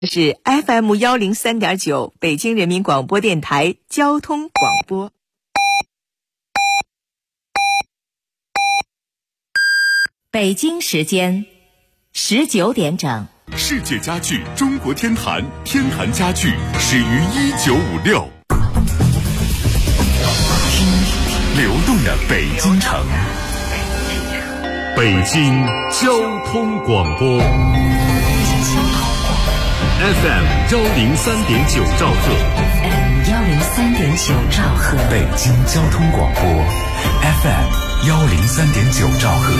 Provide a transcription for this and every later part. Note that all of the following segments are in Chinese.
是 FM103.9 北京人民广播电台交通广播。 北京时间19点整。 世界家具中国天坛，天坛家具始于1956。流动的北京城，北京交通广播 FM103.9 兆赫 ，103.9 兆赫， 北京交通广播 FM103.9 兆赫。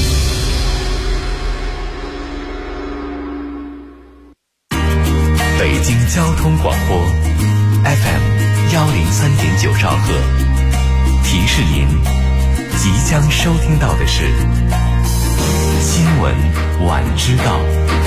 北京交通广播 FM103.9 兆赫，提示您即将收听到的是新闻晚知道。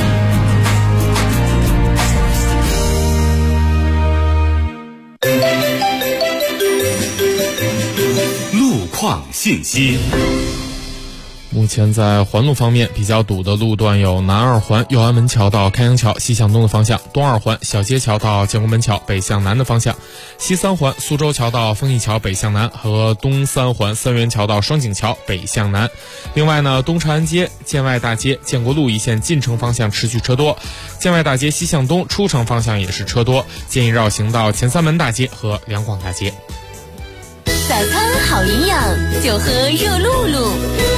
路况信息。 目前在环路方面比较堵的路段有南二环右安门桥到开阳桥西向东的方向，东二环小街桥到建国门桥北向南的方向，西三环苏州桥到丰益桥北向南和东三环三元桥到双井桥北向南。另外呢，东长安街、建外大街、建国路一线进城方向持续车多，建外大街西向东出城方向也是车多，建议绕行到前三门大街和两广大街。 早餐好营养，就喝热露露。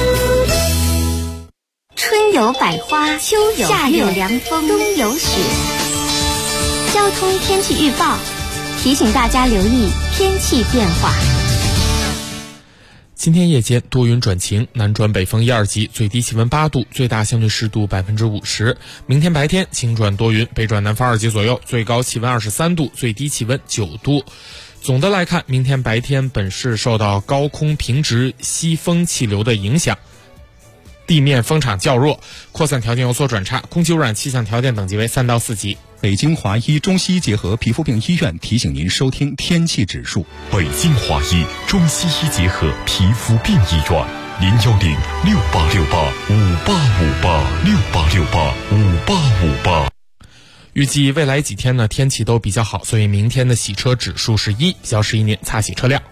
春有百花，秋有夏有凉风，冬有雪。交通天气预报提醒大家留意天气变化。 今天夜间多云转晴，南转北风1、2级，最低气温8度，最大相对湿度50%。明天白天晴转多云，北转南风2级左右，最高气温23度，最低气温9度。总的来看，明天白天本市受到高空平直西风气流的影响，地面风场较弱，扩散条件有所转差，空气污染气象条件等级为3到4级。 北京华医中西医结合皮肤病医院提醒您收听天气指数。 北京华医中西医结合皮肤病医院，0106868585858，68685858。 预计未来几天呢，天气都比较好，所以明天的洗车指数是1，比较适宜您擦洗车辆。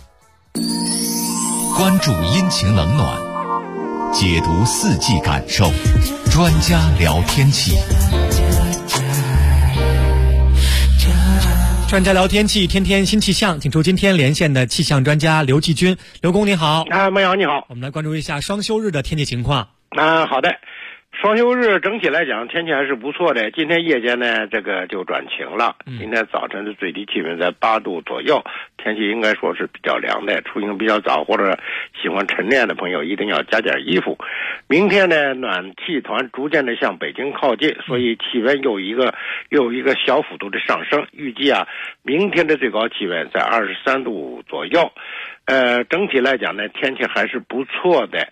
关注阴晴冷暖，解读四季感受，专家聊天气。 专家聊天气，天天新气象，请出今天连线的气象专家刘继军。刘工你好。 孟阳你好。 我们来关注一下双休日的天气情况。 好的。双休日整体来讲天气还是不错的，今天夜间呢这个就转晴了，今天早晨的最低气温在8度左右，天气应该说是比较凉的，出行比较早或者喜欢晨练的朋友一定要加点衣服。明天呢暖气团逐渐的向北京靠近，所以气温又有一个小幅度的上升，预计明天的最高气温在23度左右。整体来讲呢天气还是不错的。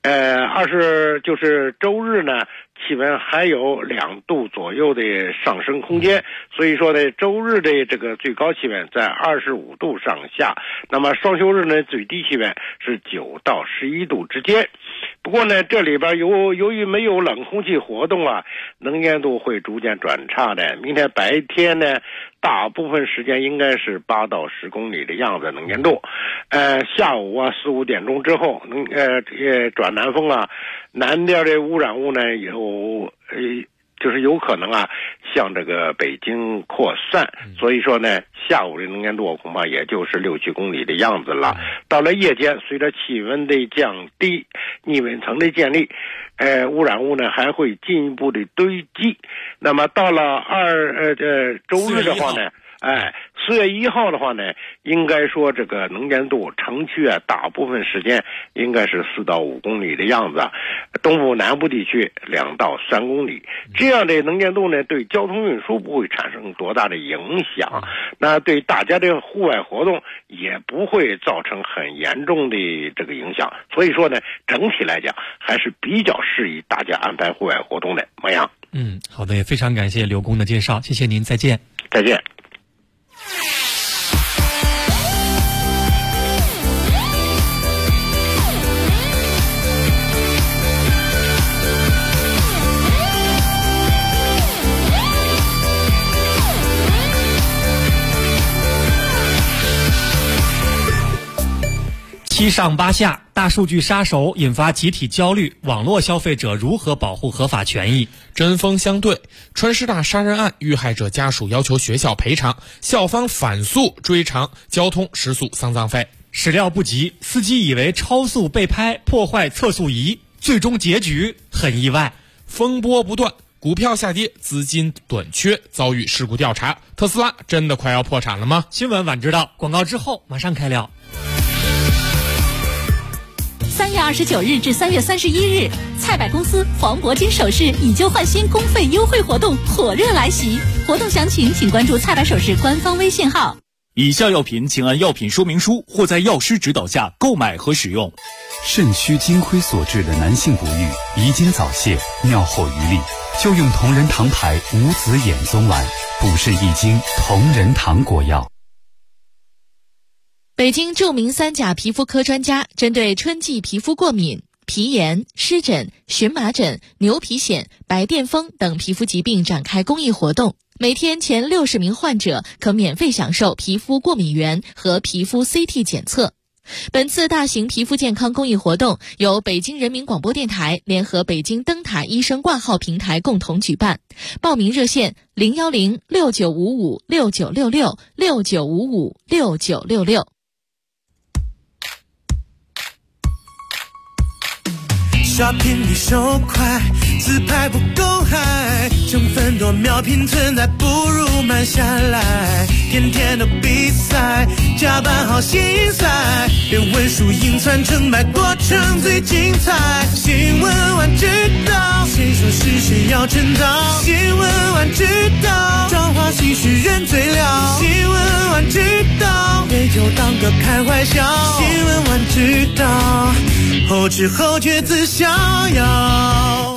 就是周日呢气温还有2度左右的上升空间，所以说呢周日的这个最高气温在25度上下，那么双休日呢最低气温是9到11度之间。不过呢这里边由于没有冷空气活动能见度会逐渐转差的。明天白天呢大部分时间应该是8到10公里的样子能见度，下午4、5点钟之后转南风南边的污染物呢就是有可能向这个北京扩散，所以说呢下午的能见度恐怕也就是6、7公里的样子了。到了夜间，随着气温的降低，逆温层的建立，污染物呢还会进一步的堆积。那么到了周日的话呢4月1号的话呢，应该说这个能见度城区大部分时间应该是4到5公里的样子，东部南部地区2到3公里。这样的能见度呢对交通运输不会产生多大的影响，那对大家的户外活动也不会造成很严重的这个影响，所以说呢整体来讲还是比较适宜大家安排户外活动的。孟阳。 好的，也非常感谢刘工的介绍，谢谢您，再见。 再见。 7上8下，大数据杀熟引发集体焦虑，网络消费者如何保护合法权益？ 针锋相对，川师大杀人案遇害者家属要求学校赔偿，校方反诉追偿交通时速丧葬费。 始料不及，司机以为超速被拍，破坏测速仪，最终结局很意外。 风波不断，股票下跌，资金短缺，遭遇事故调查。特斯拉真的快要破产了吗？ 新闻晚知道，广告之后马上开聊。 3月29日至3月31日，蔡百公司黄铂金首饰以旧换新公费优惠活动火热来袭，活动详情请关注蔡百首饰官方微信号。 以下药品请按药品说明书或在药师指导下购买和使用。 肾虚精亏所致的男性不育、遗精早泄、尿后余力，就用同仁堂牌无籽眼松丸，补肾益精，同仁堂果药。 北京著名3甲皮肤科专家针对春季皮肤过敏、皮炎、湿疹、荨麻疹、牛皮癣、白癜风等皮肤疾病展开公益活动，每天前60名患者可免费享受皮肤过敏原和皮肤 CT 检测。本次大型皮肤健康公益活动由北京人民广播电台联合北京灯塔医生挂号平台共同举办，报名热线01069556966 69556966。 刷屏率手快，自拍不够嗨，成分多秒拼存在，不如慢下来。天天都比赛，加班好心塞，别问输赢传成败，过程最精彩。新闻晚知道，谁说是谁要称道？新闻晚知道，朝花夕拾人最了。新闻晚知道，别就当个开怀笑。新闻晚知道，后知后觉自逍遥。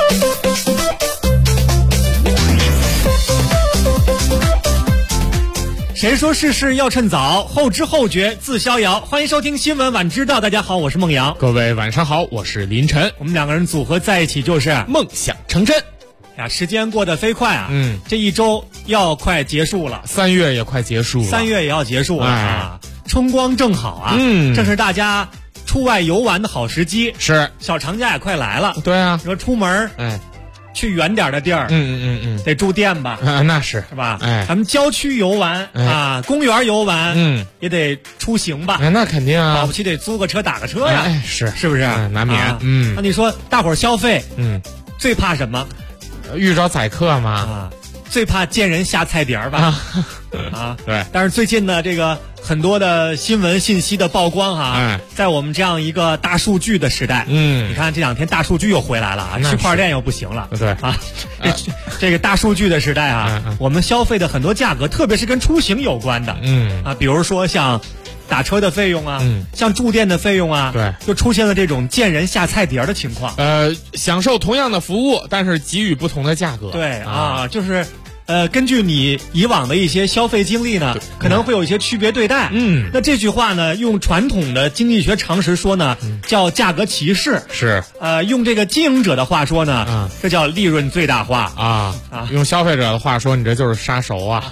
谁说事事要趁早，后知后觉自逍遥。欢迎收听新闻晚知道，大家好，我是孟阳。 各位晚上好，我是林晨。 我们两个人组合在一起就是梦想成真呀。时间过得飞快啊，这一周要快结束了 ，3月也快结束了 ，3月也要结束了啊，春光正好啊，正是大家出外游玩的好时机。 是， 小长假也快来了。 对啊， 你说出门去远点的地儿，得住店吧？ 那是吧？咱们郊区游玩啊，公园游玩，也得出行吧？ 那肯定啊， 保不齐得租个车打个车呀，是不是？ 难免。 那你说大伙儿消费，最怕什么？ 遇着宰客嘛？ 最怕见人下菜碟儿吧？ 对。 但是最近呢，这个很多的新闻信息的曝光哈，在我们这样一个大数据的时代，你看这2天大数据又回来了啊，吃块店又不行了， 对啊，这个大数据的时代啊，我们消费的很多价格，特别是跟出行有关的，比如说像打车的费用啊，像住店的费用啊， 对， 就出现了这种见人下菜碟儿的情况。 享受同样的服务，但是给予不同的价格。 对啊，就是根据你以往的一些消费经历呢，可能会有一些区别对待。那这句话呢，用传统的经济学常识说呢，叫价格歧视。 是。 用这个经营者的话说呢，这叫利润最大化啊。用消费者的话说，你这就是杀熟啊。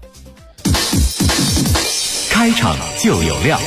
开场就有料。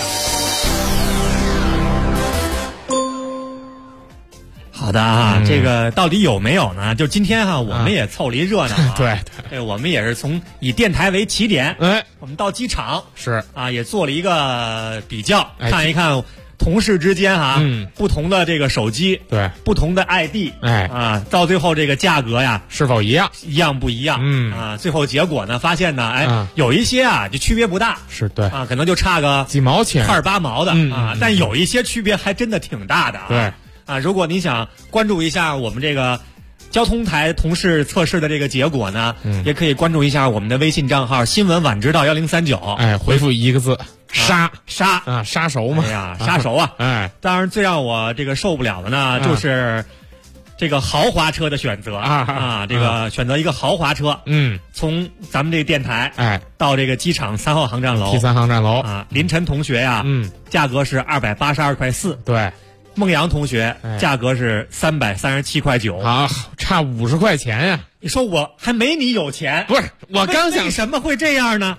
好的啊，这个到底有没有呢？就今天哈，我们也凑了一热闹啊。 对， 我们也是从以电台为起点，我们到机场是啊， 也做了一个比较，看一看同事之间哈，不同的这个手机， 对， 不同的 ID，到最后这个价格呀是否一样不一样？最后结果呢，发现呢，有一些就区别不大， 是对啊，可能就差个几毛钱 ，2、8毛的啊，但有一些区别还真的挺大的啊。 对。 如果你想关注一下我们这个交通台同事测试的这个结果呢，也可以关注一下我们的微信账号新闻晚知道1039， 回复1个字杀啊，杀熟嘛， 杀熟啊！当然最让我这个受不了的呢，就是这个豪华车的选择这个选择一个豪华车，从咱们这个电台到这个机场3号航站楼 ，T3航站楼啊，林晨同学呀，价格是282.4块， 对。 孟阳同学价格是337.9块啊，差50块钱呀！ 你说我还没你有钱， 不是我刚想为什么会这样呢？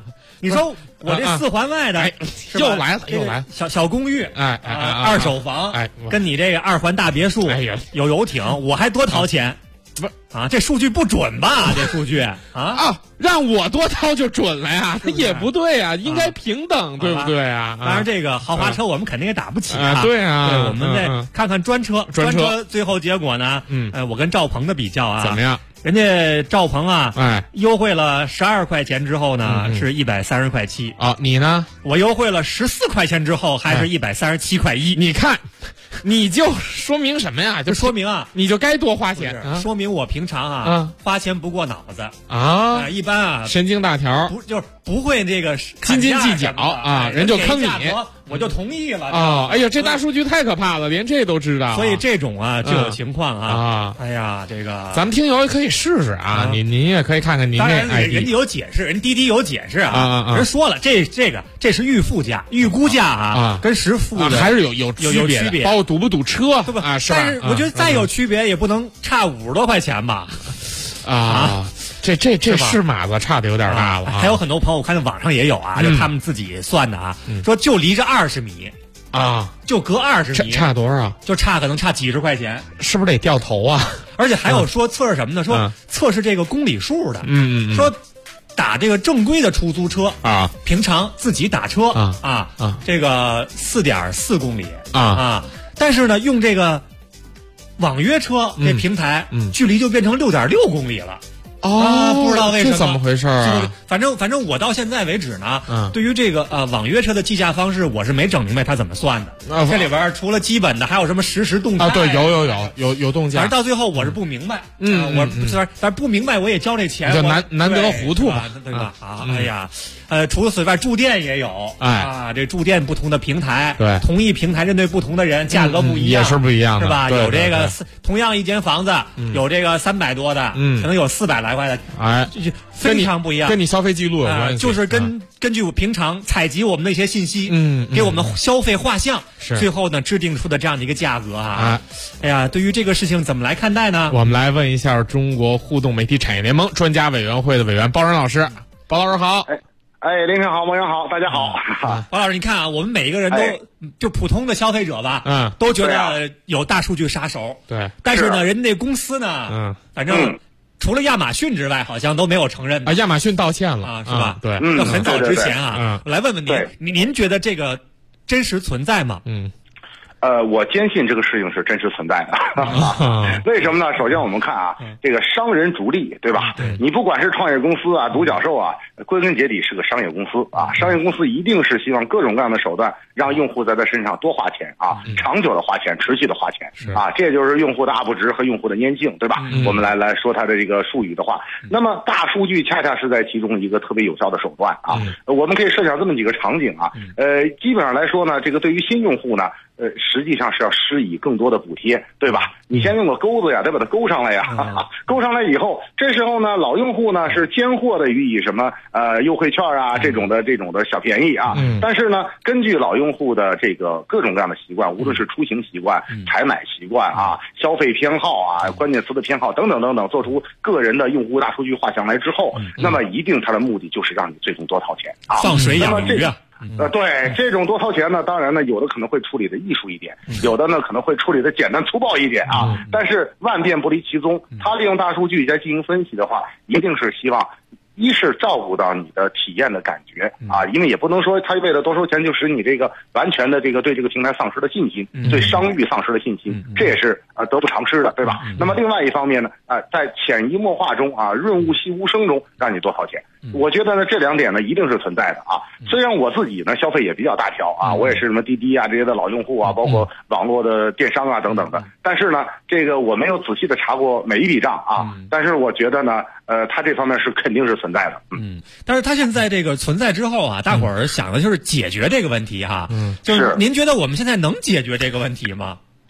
你说我这4环外的， 又来了， 小公寓，二手房，跟你这个2环大别墅，有游艇，我还多掏钱。不啊，这数据不准吧？这数据让我多掏就准了呀？它也不对啊，应该平等，对不对啊？ 当然，这个豪华车我们肯定也打不起对啊， 对，我们再看看专车最后结果呢？我跟赵鹏的比较啊， 怎么样？ 人家赵鹏优惠了12块钱之后呢，是130块7 啊。你呢？ 我优惠了14块钱之后，还是137块1。 你看，你就说明什么呀？ 就说明你就该多花钱， 说明我平常花钱不过脑子一般神经大条， 就是不会这个斤斤计较人就坑你， 我就同意了哎呀，这大数据太可怕了，连这都知道。 所以这种就有情况哎呀，这个咱们听友也可以试试您也可以看看您这 ID， 人家有解释，人滴滴有解释人说了，这是预付价、预估价跟实付的还是有区别，包括堵不堵车对吧？ 是吧？ 但是我觉得再有区别也不能差50多块钱吧？ 这是码子差的有点大了。 还有很多朋友，我看网上也有就他们自己算的说就离着20米就隔20米， 差多少？ 就可能差几十块钱， 是不是得掉头啊？ 而且还有说测试什么呢？说测试这个公里数的，说打这个正规的出租车平常自己打车这个4.4公里但是呢，用这个网约车这平台，距离就变成6.6公里了。不知道为什么， 这怎么回事啊？ 反正我到现在为止呢，对于这个网约车的计价方式，我是没整明白它怎么算的。这里边除了基本的，还有什么实时动价对，有动价。 反正到最后我是不明白，但是不明白我也交这钱， 就难得糊涂吧， 对吧？哎呀，除此之外，住店也有这住店不同的平台， 对， 同一平台针对不同的人，价格不一样， 也是不一样的， 是吧？有这个同样一间房子，有这个300多的，可能有400来块的，非常不一样， 跟你消费记录有关系， 就是根据我平常采集我们那些信息，给我们消费画像，最后呢制定出的这样的一个价格哎呀，对于这个事情怎么来看待呢？ 我们来问一下中国互动媒体产业联盟专家委员会的委员包仁老师。包老师好。 林晨好，王阳好，大家好。 包老师，你看我们每一个人都就普通的消费者吧，都觉得有大数据杀手， 对， 但是呢，人家公司呢，反正除了亚马逊之外，好像都没有承认亚马逊道歉了是吧？ 对， 那很早之前我来问问您觉得这个真实存在吗？ 我坚信这个事情是真实存在的。为什么呢？首先我们看这个商人逐利，对吧？你不管是创业公司独角兽归根结底是个商业公司商业公司一定是希望各种各样的手段让用户在他身上多花钱长久的花钱，持续的花钱这就是用户的 UP 值和用户的粘性，对吧？我们来说它的这个术语的话，那么大数据恰恰是在其中一个特别有效的手段我们可以设想这么几个场景基本上来说呢，这个对于新用户呢实际上是要施以更多的补贴，对吧？你先用个钩子得把它勾上来勾上来以后，这时候呢，老用户呢是尖货的予以什么优惠券这种的小便宜但是呢，根据老用户的这个各种各样的习惯，无论是出行习惯、采买习惯消费偏好关键词的偏好等等等等，做出个人的用户大数据画像来之后，那么一定它的目的就是让你最终多掏钱放水养鱼对，这种多掏钱呢，当然呢，有的可能会处理的艺术一点，有的呢可能会处理的简单粗暴一点但是万变不离其宗，他利用大数据在进行分析的话，一定是希望一是照顾到你的体验的感觉因为也不能说他为了多收钱就使你这个完全的对这个平台丧失了信心，对商誉丧失了信心，这也是得不偿失的，对吧？那么另外一方面呢在潜移默化中润物细无声中让你多掏钱，我觉得呢这两点呢一定是存在的虽然我自己呢消费也比较大条我也是什么滴滴这些的老用户包括网络的电商等等的，但是呢这个我没有仔细的查过每一笔账但是我觉得呢它这方面是肯定是存在的但是它现在这个存在之后大伙儿想的就是解决这个问题就是您觉得我们现在能解决这个问题吗？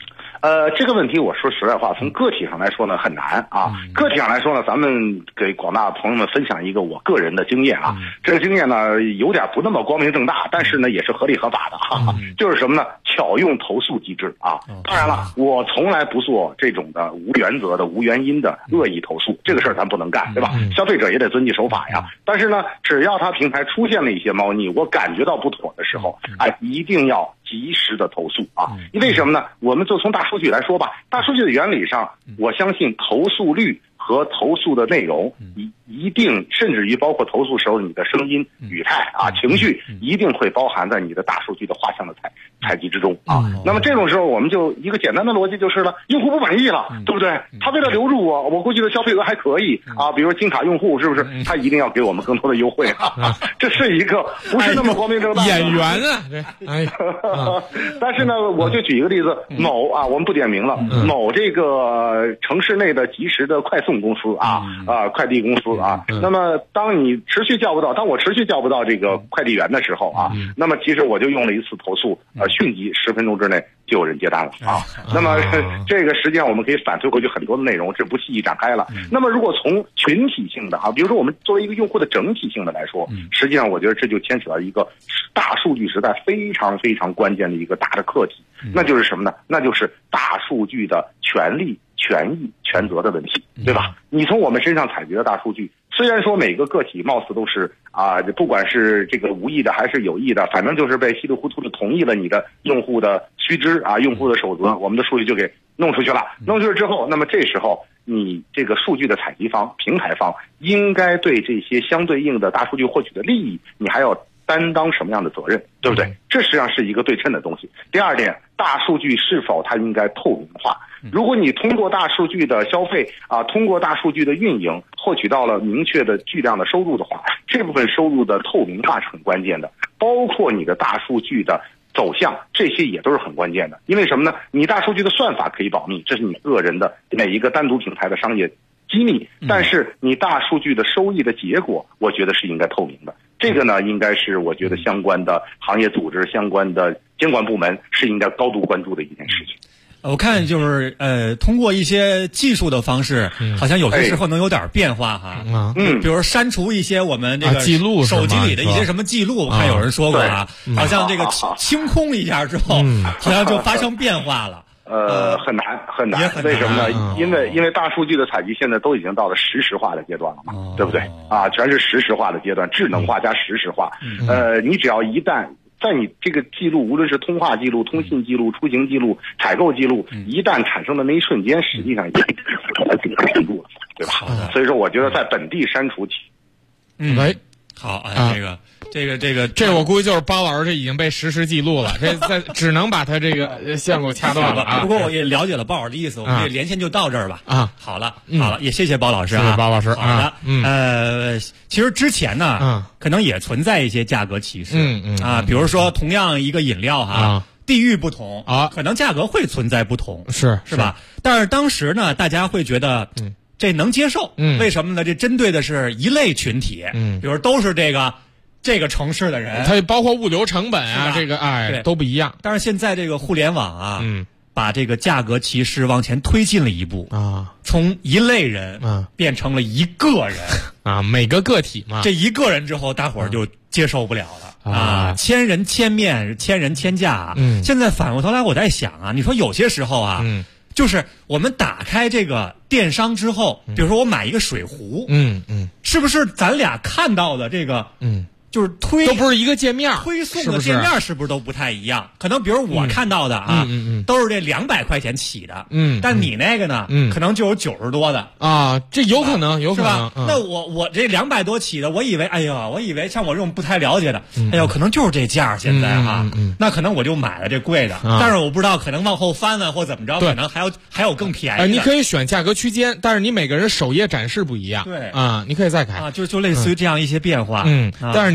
这个问题我说实在话，从个体上来说呢很难啊。个体上来说呢，咱们给广大朋友们分享一个我个人的经验啊。这个经验呢有点不那么光明正大，但是呢也是合理合法的哈。就是什么呢？巧用投诉机制啊。当然了，我从来不做这种的无原则的、无原因的恶意投诉，这个事儿咱不能干，对吧？消费者也得遵纪守法呀。但是呢，只要他平台出现了一些猫腻，我感觉到不妥的时候，一定要及时的投诉啊。为什么呢？我们就从大数据来说吧，大数据的原理上，我相信投诉率和投诉的内容一定，甚至于包括投诉时候你的声音、语态啊、情绪，一定会包含在你的大数据的画像的采集之中啊。那么这种时候，我们就一个简单的逻辑就是了，用户不满意了，对不对？他为了留住我估计的消费额还可以啊，比如说金卡用户是不是？他一定要给我们更多的优惠啊。这是一个不是那么光明正大的演员啊， 但是呢，我就举一个例子，某啊，我们不点名了，某这个城市内的即时的快送公司快递公司啊，那么当我持续叫不到这个快递员的时候啊，那么其实我就用了一次投诉，迅即10分钟之内就有人接单了啊。那么这个实际上我们可以反推回去很多的内容，这不细细展开了。那么如果从群体性的比如说我们作为一个用户的整体性的来说，实际上我觉得这就牵扯到一个大数据时代非常非常关键的一个大的课题，那就是什么呢？那就是大数据的权利、权益、权责的问题，对吧？你从我们身上采集的大数据，虽然说每个个体貌似都是不管是这个无意的还是有意的，反正就是被稀里糊涂的同意了你的用户的须知用户的守则，我们的数据就给弄出去了。弄出去之后，那么这时候你这个数据的采集方、平台方应该对这些相对应的大数据获取的利益，你还要担当什么样的责任，对不对？这实际上是一个对称的东西。第二点，大数据是否它应该透明化？如果你通过大数据的消费通过大数据的运营获取到了明确的巨量的收入的话，这部分收入的透明化是很关键的，包括你的大数据的走向，这些也都是很关键的。因为什么呢？你大数据的算法可以保密，这是你个人的每一个单独平台的商业机密，但是你大数据的收益的结果，我觉得是应该透明的。这个呢，应该是我觉得相关的行业组织、相关的监管部门是应该高度关注的一件事情。 我看就是通过一些技术的方式，好像有些时候能有点变化哈。比如删除一些我们这个记录手机里的一些什么记录，我看有人说过好像这个清空一下之后，好像就发生变化了。 很难，为什么呢？因为大数据的采集现在都已经到了实时化的阶段了嘛，对不对？全是实时化的阶段，智能化加实时化。你只要一旦在你这个记录，无论是通话记录、通信记录、出行记录、采购记录，一旦产生的那一瞬间，实际上已经记录了，对吧？所以说，我觉得在本地删除好， 这我估计就是包老师，这已经被实时记录了，这只能把他这个线路掐断了。 不过我也了解了包老师的意思，我们这连线就到这儿吧。好了，也谢谢包老师谢谢包老师。 好的，其实之前呢，可能也存在一些价格歧视，比如说同样一个饮料地域不同可能价格会存在不同，是吧？但是当时呢，大家会觉得这能接受，为什么呢？这针对的是一类群体，比如都是这个城市的人， 它包括物流成本这个都不一样。 但是现在这个互联网把这个价格歧视往前推进了一步从一类人变成了一个人每个个体嘛。 这一个人之后，大伙儿就接受不了了千人千面，千人千价现在反过头来，我在想你说有些时候就是我们打开这个电商之后，比如说我买一个水壶，是不是咱俩看到的这个就是都不是一个界面， 推送的界面是不是都不太一样？可能比如我看到的都是这200块钱起的，但你那个呢，可能就有90多的这有可能， 是吧？那我这200多起的，我以为像我这种不太了解的，可能就是这价现在那可能我就买了这贵的，但是我不知道可能往后翻或怎么着，可能还有更便宜的。 你可以选价格区间，但是你每个人首页展示不一样， 对你可以再改就类似于这样一些变化， 但是你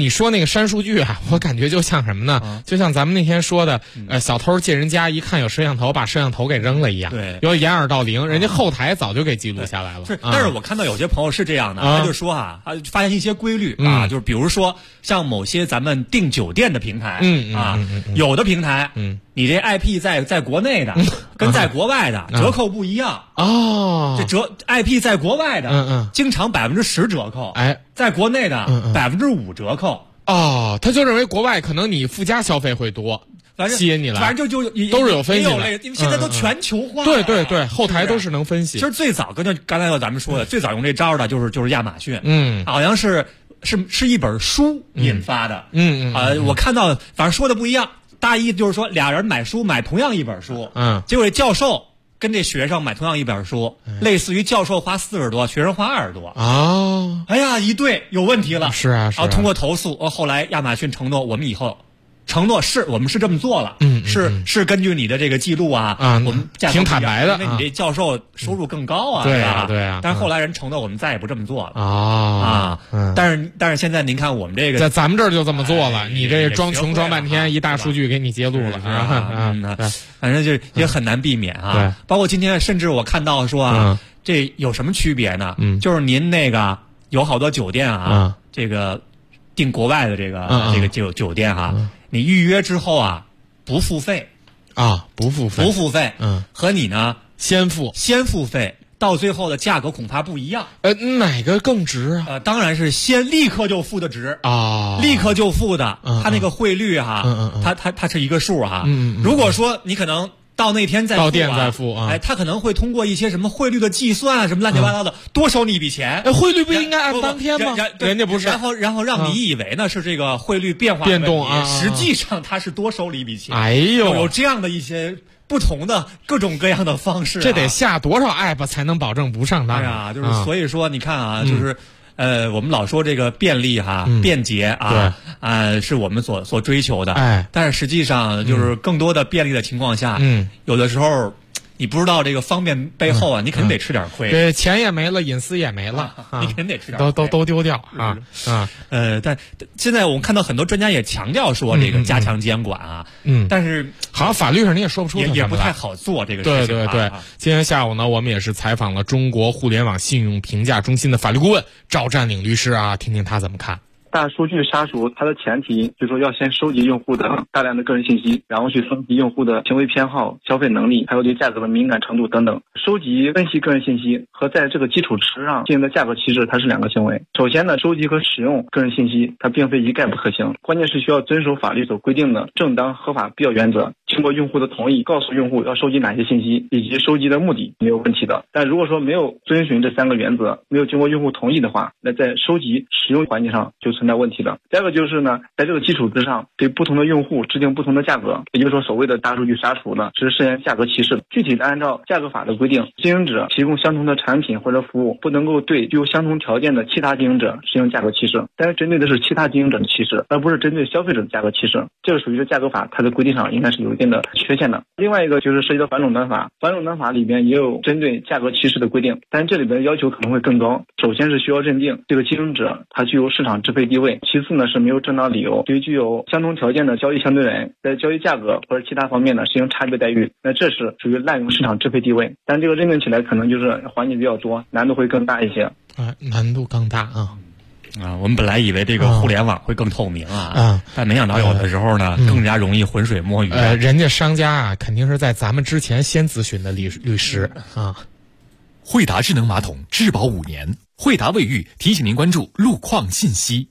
你说那个删数据啊，我感觉就像什么呢？就像咱们那天说的，小偷进人家一看有摄像头，把摄像头给扔了一样。 对， 有掩耳盗铃，人家后台早就给记录下来了。 但是我看到有些朋友是这样的，他就说发现一些规律就是比如说像某些咱们订酒店的平台有的平台你这 IP 在国内的跟在国外的折扣不一样哦， 这IP 在国外的经常10%折扣，在国内的5%折扣哦，他就认为国外可能你附加消费会多。吸引你来， 反正就都是有分析的， 因为现在都全球化。 对，后台都是能分析。 其实最早刚才咱们说的，最早用这招的就是亚马逊，好像是一本书引发的，我看到反正说的不一样，大意就是说俩人买书买同样一本书，结果这教授跟这学生买同样一本书，类似于教授花40多，学生花20多啊， 哎呀，一对有问题了， 是啊， 然后通过投诉，后来亚马逊承诺我们以后。承诺我们是这么做了，是根据你的这个记录我们挺坦白的， 因为你这教授收入更高啊， 对啊。但是后来人承诺我们再也不这么做了但是现在您看我们这个在咱们这儿就这么做了，你这装穷装半天，一大数据给你揭露了反正就也很难避免啊。包括今天甚至我看到说这有什么区别呢？就是您那个有好多酒店这个订国外的这个酒店你预约之后不付费不付费， 和你呢先付费，到最后的价格恐怕不一样。 哪个更值啊？ 当然是立刻就付的值立刻就付的，它那个汇率它是一个数如果说你可能到那天再付到店再付他可能会通过一些什么汇率的计算什么乱七八糟的多收你一笔钱。 汇率不应该按当天吗？人家不是， 然后让你以为呢是这个汇率变动实际上它是多收了一笔钱。 哎呦， 有这样的一些不同的各种各样的方式这得下多少 app 才能保证不上当啊？就是所以说你看就是我们老说这个便利便捷是我们所追求的，但是实际上就是更多的便利的情况下，有的时候你不知道这个方便背后你肯定得吃点亏， 这钱也没了，隐私也没了， 你肯定得吃点亏，都丢掉但现在我们看到很多专家也强调说这个加强监管但是好像法律上你也说不出也不太好做这个事情。 对，今天下午呢，我们也是采访了中国互联网信用评价中心的法律顾问赵占领律师听听他怎么看。 大数据杀熟，它的前提就是说要先收集用户的大量的个人信息，然后去分析用户的行为偏好、消费能力，还有对价格的敏感程度等等。收集、分析个人信息和在这个基础之上进行的价格歧视，它是两个行为。首先呢，收集和使用个人信息，它并非一概不可行，关键是需要遵守法律所规定的正当、合法、必要原则，经过用户的同意，告诉用户要收集哪些信息以及收集的目的，没有问题的。但如果说没有遵循这3个原则，没有经过用户同意的话，那在收集、使用环节上就存在问题的。第二个就是呢，在这个基础之上，对不同的用户制定不同的价格，也就是说所谓的大数据杀熟呢，是实现价格歧视的。具体的按照价格法的规定，经营者提供相同的产品或者服务，不能够对具有相同条件的其他经营者实行价格歧视，但是针对的是其他经营者的歧视，而不是针对消费者的价格歧视。这个属于价格法它的规定上应该是有一定的缺陷的。另外一个就是涉及到反垄断法，反垄断法里边也有针对价格歧视的规定，但这里边要求可能会更高。首先是需要认定这个经营者他具有市场支配地位，其次呢是没有正当理由对具有相同条件的交易相对人在交易价格或者其他方面呢实行差别待遇，那这是属于滥用市场支配地位。但这个认定起来可能就是环节比较多，难度会更大一些。 难度更大我们本来以为这个互联网会更透明但没想到有的时候呢更加容易浑水摸鱼。 人家商家肯定是在咱们之前先咨询的律师惠达智能马桶质保5年，惠达卫浴提醒您关注路况信息。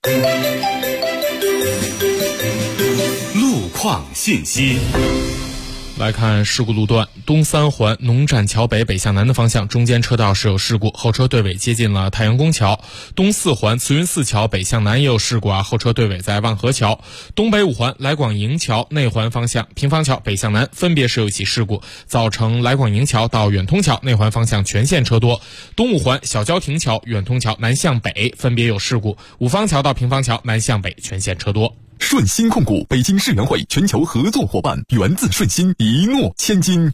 路况信息。 来看事故路段，东3环农展桥北北向南的方向，中间车道是有事故，后车对尾接近了太阳宫桥。东4环慈云寺桥北向南也有事故后车对尾在望河桥。东北5环来广营桥内环方向平房桥北向南分别是有一起事故，造成来广营桥到远通桥内环方向全线车多。东5环小郊亭桥远通桥南向北分别有事故，五方桥到平房桥南向北全线车多。 顺鑫控股北京世园会全球合作伙伴，源自顺鑫，一诺千金。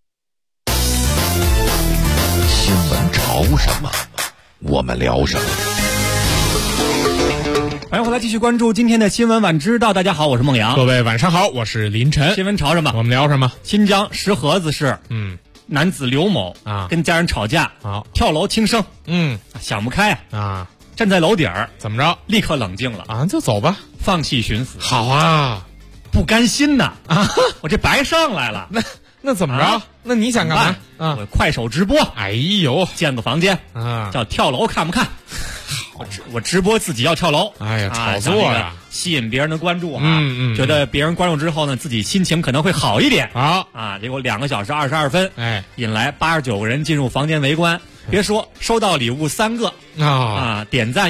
新闻潮什么，我们聊什么。 欢迎回来继续关注今天的新闻晚知道。大家好，我是孟阳。 各位晚上好，我是林晨。 新闻潮什么？ 我们聊什么？ 新疆石河子市，男子刘某跟家人吵架，跳楼轻生，想不开啊，站在楼顶儿， 怎么着？ 立刻冷静了啊，就走吧， 放弃寻死。 好啊， 不甘心呐啊，我这白上来了， 那怎么着？那你想干嘛？ 我快手直播， 哎呦， 建个房间啊，叫跳楼看不看？我直播自己要跳楼， 哎呀，炒作呀， 吸引别人的关注啊，觉得别人关注之后呢，自己心情可能会好一点。 好啊，结果2个小时22分，引来89个人进入房间围观。别说收到礼物3个啊，点赞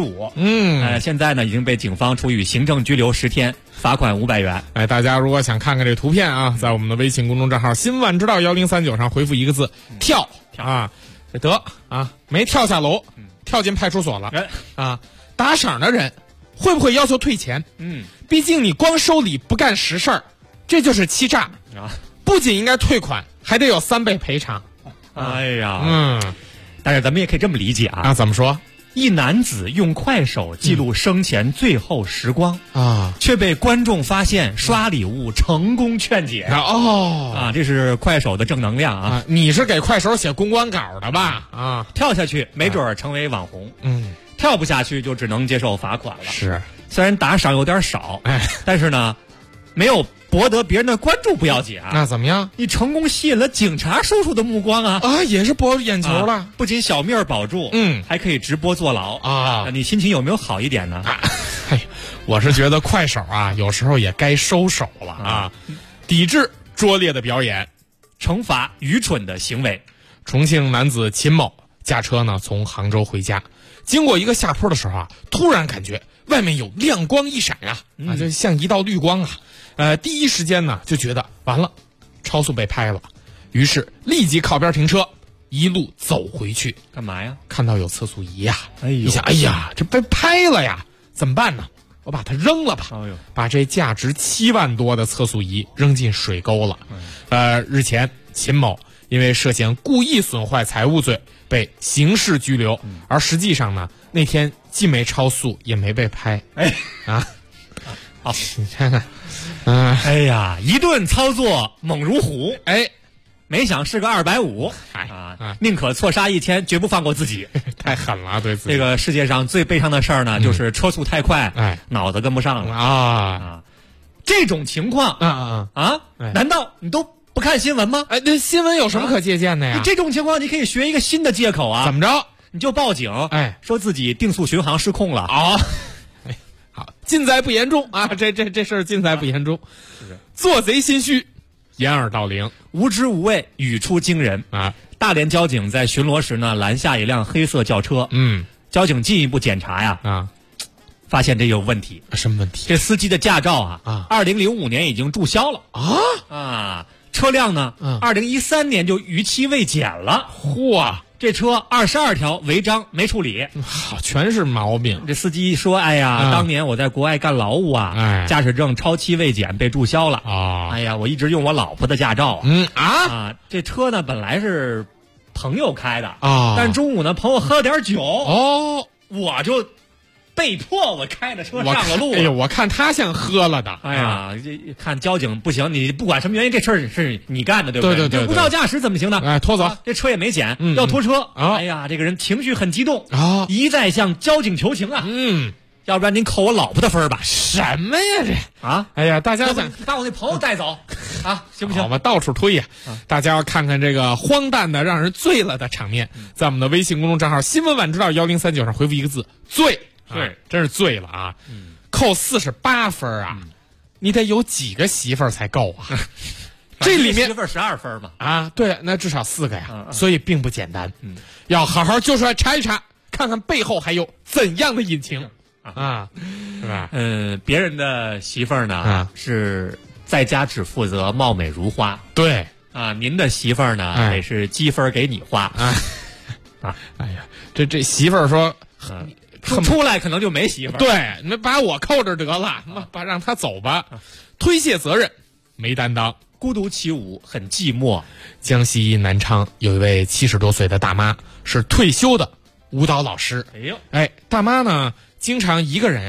115。现在呢已经被警方处以行政拘留10天，罚款500元。 哎，大家如果想看看这图片啊，在我们的微信公众账号新晚知道1039上回复一个字跳啊，得啊，没跳下楼。跳进派出所了啊！打赏的人会不会要求退钱？毕竟你光收礼不干实事儿，这就是欺诈啊！不仅应该退款，还得有3倍赔偿。 哎呀，但是咱们也可以这么理解啊！ 怎么说？ 一男子用快手记录生前最后时光啊， 却被观众发现刷礼物成功劝解这是快手的正能量啊！ 你是给快手写公关稿的吧？啊， 跳下去没准成为网红，跳不下去就只能接受罚款了。 是， 虽然打赏有点少，但是呢，没有博得别人的关注不要紧啊。 那怎么样？ 你成功吸引了警察叔叔的目光啊！ 也是博眼球了。 不仅小命保住，还可以直播坐牢啊！你心情有没有好一点呢？ 我是觉得快手啊，有时候也该收手了啊，抵制拙劣的表演， 惩罚愚蠢的行为。 重庆男子秦某驾车呢从杭州回家，经过一个下坡的时候啊，突然感觉外面有亮光一闪啊，就像一道绿光啊。第一时间呢就觉得完了，超速被拍了，于是立即靠边停车，一路走回去。 干嘛呀？ 看到有测速仪呀，一想，哎呀，这被拍了呀，怎么办呢？我把它扔了吧，把这价值7万多的测速仪扔进水沟了。日前秦某因为涉嫌故意损坏财物罪被刑事拘留，而实际上呢，那天既没超速也没被拍。 好， 你看看， 哎呀，一顿操作猛如虎，没想是个250，宁可错杀1000，绝不放过自己， 太狠了，对自己。 这个世界上最悲伤的事儿呢，就是车速太快，脑子跟不上了啊！这种情况难道你都不看新闻吗？ 这新闻有什么可借鉴的呀？ 你这种情况，你可以学一个新的借口啊！ 怎么着？ 你就报警，说自己定速巡航失控了啊！好，尽在不言中啊！这事儿尽在不言中，做贼心虚，掩耳盗铃， 无知无畏，语出惊人啊！大连交警在巡逻时呢，拦下一辆黑色轿车，交警进一步检查呀，发现这有问题。 什么问题？ 这司机的驾照2005年已经注销了车辆呢2013年就逾期未检了。 嚯！ 这车22条违章没处理， 好，全是毛病。 这司机说：“哎呀，当年我在国外干劳务驾驶证超期未检被注销了哎呀，我一直用我老婆的驾照这车呢本来是朋友开的但中午呢朋友喝了点酒我就被迫我开着车上了路。 哎呦，我看他像喝了的。 哎呀，这看交警不行，你不管什么原因，这事儿是你干的，对不对？ 对， 无照驾驶怎么行呢？ 拖走， 这车也没检，要拖车。哎呀，这个人情绪很激动一再向交警求情要不然您扣我老婆的分吧？ 什么呀这哎呀，大家把我那朋友带走行不行？ 好吧，到处推呀！大家要看看这个荒诞的、让人醉了的场面，在我们的微信公众账号新闻晚知道1039上回复一个字醉。对，真是醉了扣48分你得有几个媳妇儿才够这里面媳妇儿12分嘛对，那至少4个呀所以并不简单要好好揪出来查一查，看看背后还有怎样的隐情是吧？ 别人的媳妇儿呢是在家只负责貌美如花， 对您的媳妇儿呢得是积分给你花哎呀，这媳妇儿说出来可能就没媳妇儿。 对，你们把我扣着得了，让他走吧。推卸责任，没担当， 孤独起舞，很寂寞。 江西南昌有一位70多岁的大妈，是退休的舞蹈老师。大妈呢经常一个人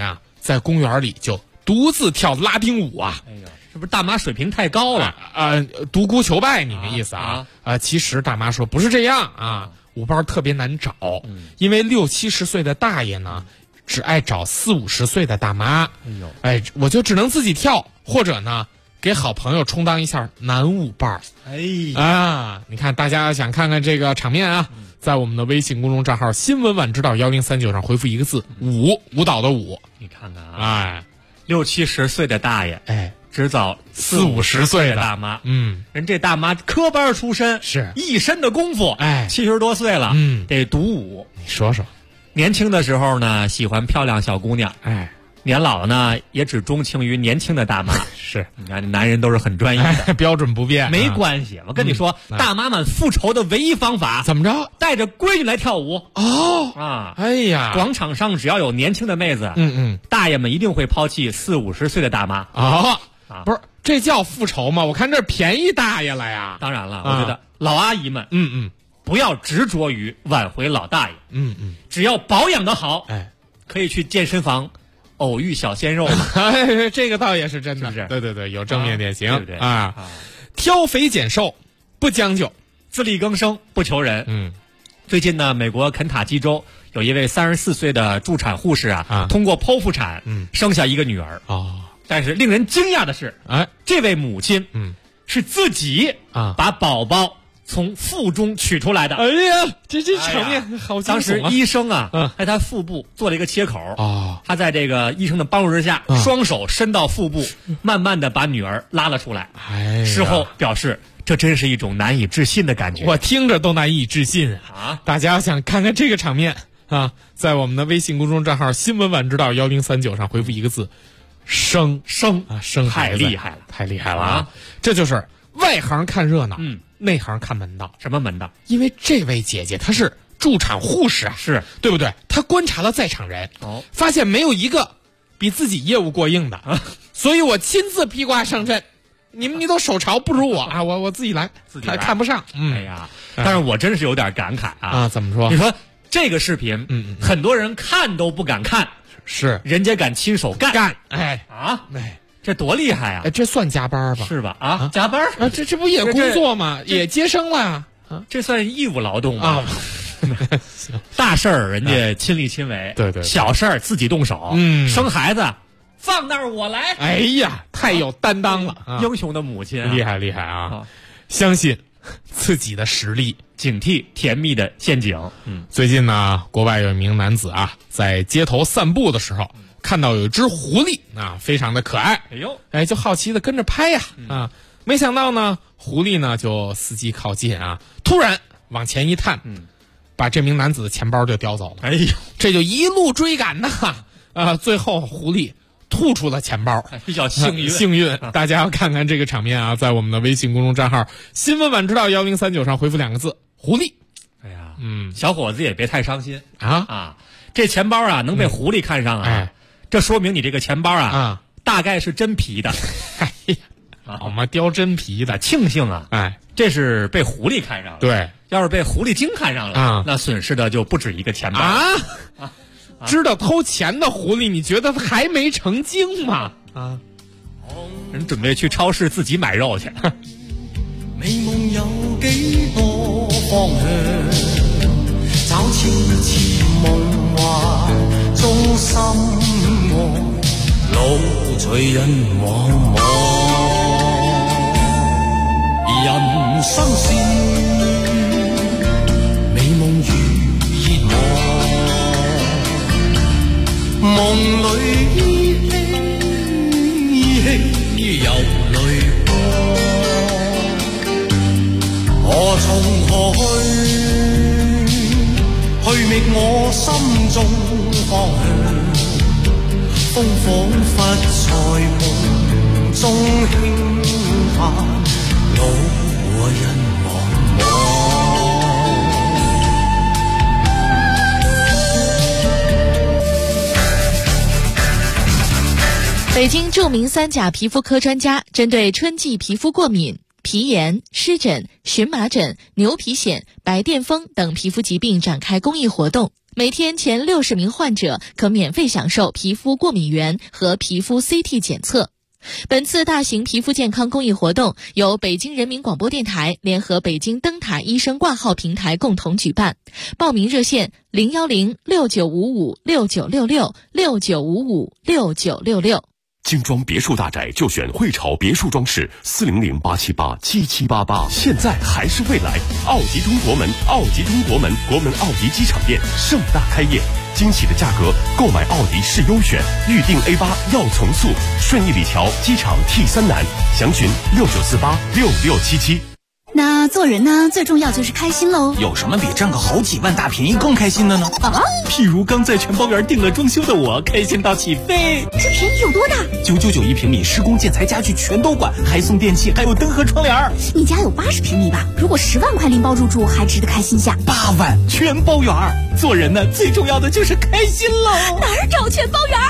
在公园里就独自跳拉丁舞啊！ 哎呀，是不是大妈水平太高了？ 独孤求败，你的意思啊？其实大妈说不是这样啊，舞伴特别难找，因为60、70岁的大爷呢，只爱找40、50岁的大妈。我就只能自己跳，或者呢，给好朋友充当一下男舞伴。你看大家想看看这个场面啊，在我们的微信公众账号新闻晚知道1039上回复一个字舞，舞蹈的舞。 你看看啊，60、70岁的大爷，只找 40、50岁的大妈，人这大妈科班出身， 是一身的功夫，70多岁了，得独舞。 你说说， 年轻的时候呢，喜欢漂亮小姑娘，年老了呢，也只钟情于年轻的大妈。 是， 你看男人都是很专一的， 标准不变， 没关系。我跟你说，大妈们复仇的唯一方法怎么着？ 带着闺女来跳舞。 哎呀， 广场上只要有年轻的妹子，大爷们一定会抛弃40、50岁的大妈。 不是，这叫复仇吗？我看这便宜大爷了呀。 当然了，我觉得老阿姨们，不要执着于挽回老大爷，只要保养得好，可以去健身房偶遇小鲜肉。 这个倒也是真的， 是不是？ 对，有正面典型， 对不对？ 挑肥拣瘦不将就， 自力更生不求人。最近呢，美国肯塔基州有一位34岁的助产护士通过剖腹产生下一个女儿。但是令人惊讶的是，这位母亲是自己把宝宝从腹中取出来的。 哎呀，这场面好惊悚啊！ 当时医生在他腹部做了一个切口，他在这个医生的帮助之下，双手伸到腹部，慢慢的把女儿拉了出来。事后表示，这真是一种难以置信的感觉。 我听着都难以置信啊！大家想看看这个场面在我们的微信公众账号新闻晚知道1039上回复一个字生太厉害了， 太厉害了啊！这就是外行看热闹，内行看门道。 什么门道？ 因为这位姐姐她是助产护士啊， 是对不对？她观察了在场人，发现没有一个比自己业务过硬的，所以我亲自披挂上阵。你都手潮不如我啊！我自己来，看不上。 哎呀，但是我真是有点感慨啊！ 怎么说？ 你说这个视频，很多人看都不敢看， 是人家敢亲手干，这多厉害啊！ 这算加班吧？ 是吧？加班这不也工作吗？也接生了呀？ 这算义务劳动吗？大事儿人家亲力亲为， 对， 小事儿自己动手。生孩子放那儿我来。 哎呀，太有担当了！ 英雄的母亲， 厉害啊！相信自己的实力， 警惕甜蜜的陷阱。 最近呢，国外有一名男子在街头散步的时候，看到有一只狐狸非常的可爱，就好奇的跟着拍没想到呢，狐狸呢就伺机靠近突然往前一探，把这名男子的钱包就叼走了。这就一路追赶最后狐狸吐出了钱包， 比较幸运。 大家要看看这个场面在我们的微信公众账号新闻晚知道1039上回复2个字狐狸。 哎呀，小伙子也别太伤心这钱包能被狐狸看上这说明你这个钱包大概是真皮的。 好嘛，叼真皮的， 庆幸这是被狐狸看上了。 对， 要是被狐狸精看上了那损失的就不止一个钱包知道偷钱的狐狸，你觉得他还没成精吗？ 人准备去超市自己买肉去。 美夢有幾多方向，找千次夢幻中心愛，路隨人茫茫。人生是美夢如熱望，夢裏依稀有淚光。我從何去覓我心中方向，風彷彿在夢中輕嘆，路和人茫茫。 北京著名3甲皮肤科专家针对春季皮肤过敏、皮炎、湿疹、荨麻疹、牛皮癣、白癜风等皮肤疾病展开公益活动。 每天前60名患者可免费享受皮肤过敏原和皮肤 CT 检测。本次大型皮肤健康公益活动由北京人民广播电台联合北京灯塔医生挂号平台共同举办，报名热线010-6955-6966，6955-6966。 精装别墅大宅就选汇潮别墅装饰，400-878-7788。现在还是未来，奥迪通国门奥迪机场店盛大开业，惊喜的价格，购买奥迪是优选，预定 A8 要从速，顺义里桥机场 T3南，详询6948-6677。 那做人呢，最重要就是开心喽。 有什么比挣个好几万大便宜更开心的呢？譬如刚在全包园订了装修的我，开心到起飞。 这便宜有多大 ？999平米，施工建材家具全都管，还送电器，还有灯和窗帘。 你家有80平米吧？如果10万块拎包入住，还值得开心下。 8万全包园，做人呢，最重要的就是开心喽。 哪儿找全包园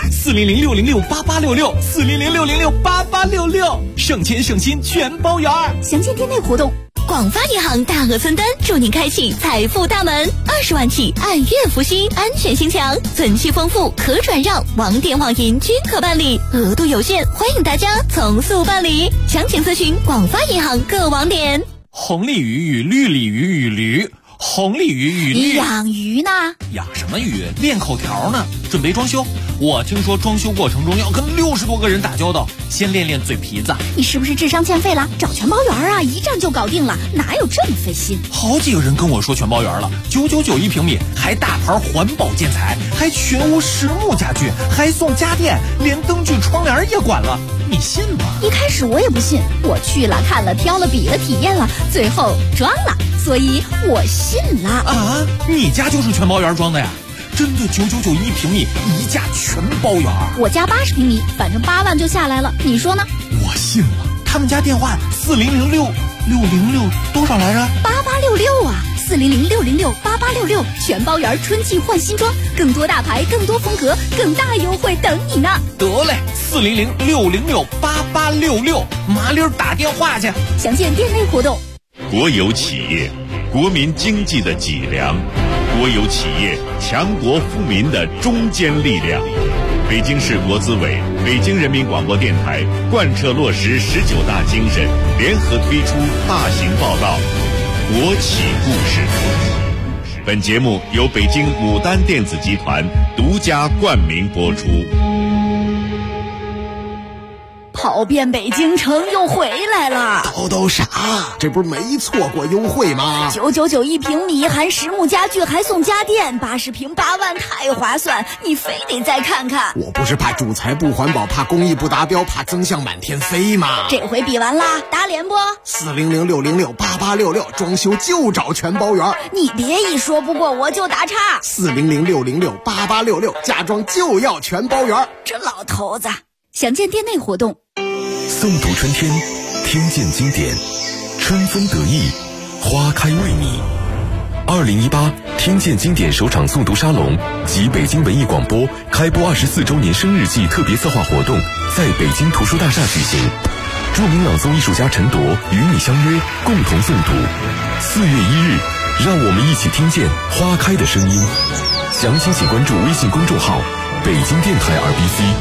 ？400-606-8866，400-606-8866，省钱省心全包园。 详见店内活动。 广发银行大额存单，祝您开启财富大门，20万起按月付息，安全性强，存期丰富，可转让，网点网银均可办理，额度有限，欢迎大家从速办理。详情咨询广发银行各网点。 红鲤鱼与绿鲤鱼与驴，红鲤鱼与绿。 养鱼呢？ 养什么鱼？练口条呢。准备装修，我听说装修过程中要跟60多个人打交道，先练练嘴皮子。 你是不是智商欠费了？找全包园啊，一站就搞定了，哪有这么费心？ 好几个人跟我说全包园了，999平米，还大牌环保建材，还全屋实木家具，还送家电，连灯具窗帘也管了，你信吗？ 一开始我也不信，我去了看了挑了比了体验了，最后装了，所以我信了。 啊，你家就是全包园装的呀？真的999平米，一价全包园。 我家80平米，反正8万就下来了，你说呢？ 我信了。他们家电话4006606多少来着 ？8866啊，400668866，全包园春季换新装，更多大牌，更多风格，更大优惠等你呢。 得嘞，400668866，麻溜打电话去。 详见店内活动。 国有企业，国民经济的脊梁。国有企业强国富民的中坚力量。北京市国资委、北京人民广播电台贯彻落实19大精神，联合推出大型报道《国企故事》。本节目由北京牡丹电子集团独家冠名播出。 跑遍北京城又回来了， 都傻，这不是没错过优惠吗 ？999平米，含实木家具，还送家电，80平8万，太划算，你非得再看看。 我不是怕主材不环保，怕工艺不达标，怕增项满天飞吗？ 这回比完啦，打脸不 ？400-606-8866，装修就找全包园。 你别一说不过我就打岔。 400-606-8866，家装就要全包园。 这老头子。详见店内活动。 诵读春天，听见经典，春风得意，花开为你。2018听见经典首场诵读沙龙及北京文艺广播开播24周年生日季特别策划活动在北京图书大厦举行。著名朗诵艺术家陈铎与你相约，共同诵读。4月1日，让我们一起听见花开的声音。详情请关注微信公众号北京电台 RBC。